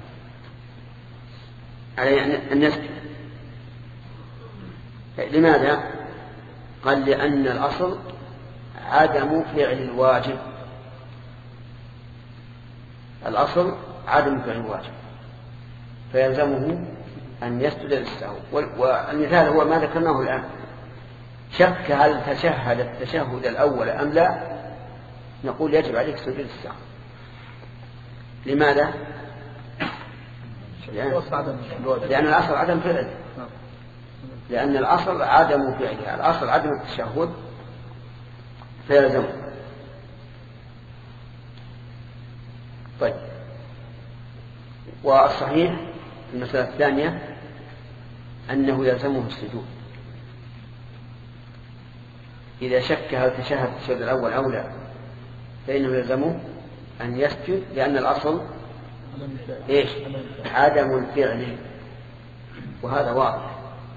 S1: عليه أن يسجد. لماذا؟ قال لأن الأصل عدم فعل الواجب، الأصل عدم فعل الواجب فيلزمه أن يسجد للسهو. والمثال هو ما ذكرناه الآن، شك هل تشهد التشهد الأول أم لا نقول يجب عليك سجود السهو. لماذا؟ لأن الأصل عدم فعله، لأن الأصل عدم فعله، الأصل عدم التشهد فيلزمه. طيب، والصحيح المسألة الثانية أنه يلزمه السجود إذا شك هل تشهد التشهد الأول أو لا، فإنه يلزمه أن يسجد لأن الأصل إيش؟ عدم الفعل، وهذا واضح.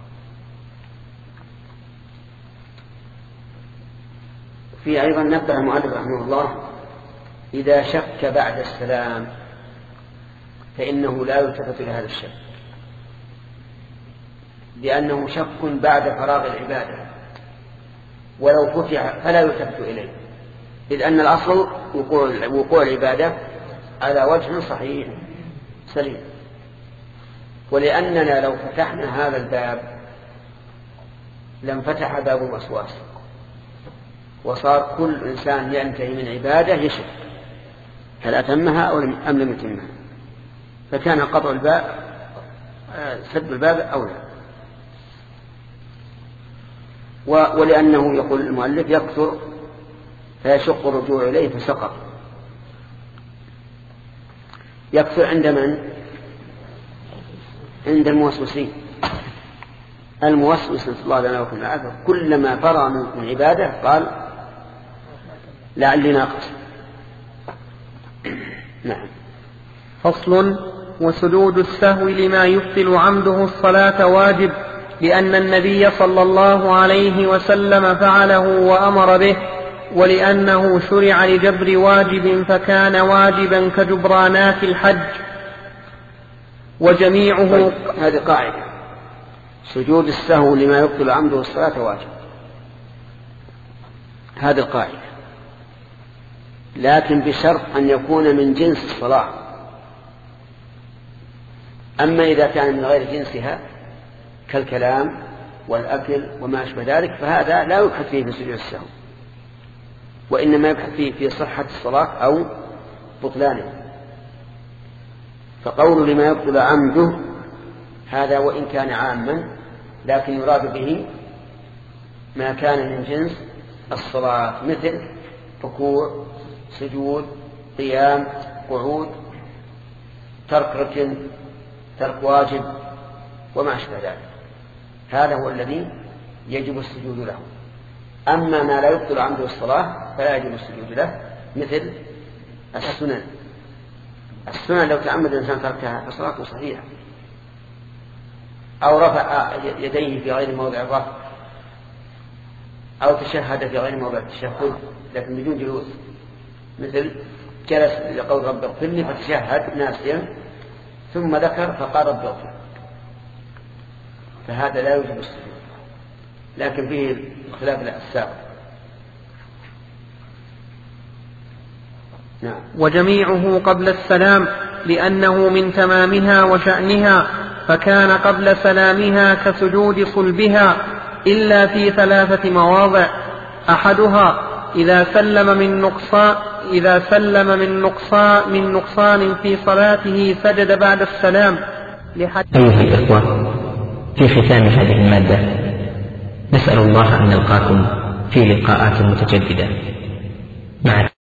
S1: في أيضا نبه المؤلف رحمه الله إذا شك بعد السلام فإنه لا يلتفت إلى هذا الشك، لأنه شك بعد فراغ العبادة ولو فتح فلا يلتفت إليه، إذ أن الأصل وقوع, وقوع العبادة على وجه صحيح سليم. ولأننا لو فتحنا هذا الباب لانفتح باب الوسواس وصار كل إنسان ينتهي من عبادة يشك هل أتمها أو أم لم يتمها، فكان قطع الباب سد الباب أولى. ولأنه يقول المؤلف يكثر فيشق الرجوع إليه فسقط. يكثر عند من؟ عند الموسوسين. الموسوس نسأل الله لنا وكم العافية كلما فرغ من عبادة قال لعلي ناقص. نعم.
S2: فصل. وسجود السهو لما يبطل عمده الصلاة واجب، لأن النبي صلى الله عليه وسلم فعله وأمر به، ولأنه شرع لجبر واجب فكان واجبا كجبرانات الحج. وجميعه
S1: طيب هذه قاعدة، سجود السهو لما يبطل عمده الصلاة واجب، هذه القاعدة، لكن بشرط أن يكون من جنس الصلاة. أما إذا كان من غير جنسها كالكلام والأكل وما أشبه ذلك فهذا لا يبحث فيه في سجود السهو، وإنما يبحث فيه في صحة الصلاة أو بطلانه. فقول لما يبطل عمده هذا وإن كان عاما لكن يراد به ما كان من جنس الصلاة، مثل ركوع، سجود، قيام، قعود، ترك ركن، ترك واجب وما أشبه ذلك، هذا هو الذي يجب السجود له. أما ما لا يبطل عنده الصلاة فلا يجب السجود له، مثل السنن. السنن لو تعمد الإنسان تركها فصلاته صحيحة، أو رفع يديه في غير موضع الرفع، أو تشهد في غير موضع التشهد لكن بدون جلوس، مثل جلس لقول رب اغفر لي فتشهد ناسيا ثم ذكر فقال رب اغفر، فهذا لا يوجب السجود، لكن فيه خلاف السابق. نعم.
S2: وجميعه قبل السلام لأنه من تمامها وشأنها، فكان قبل سلامها كسجود صلبها إلا في ثلاثة مواضع: أحدها إذا سلم من نقصان إذا سلم من نقصان من نقصان في صلاته سجد بعد السلام.
S9: أيها الإخوة، في ختام هذه المادة نسأل الله أن نلقاكم في لقاءات متجددة مع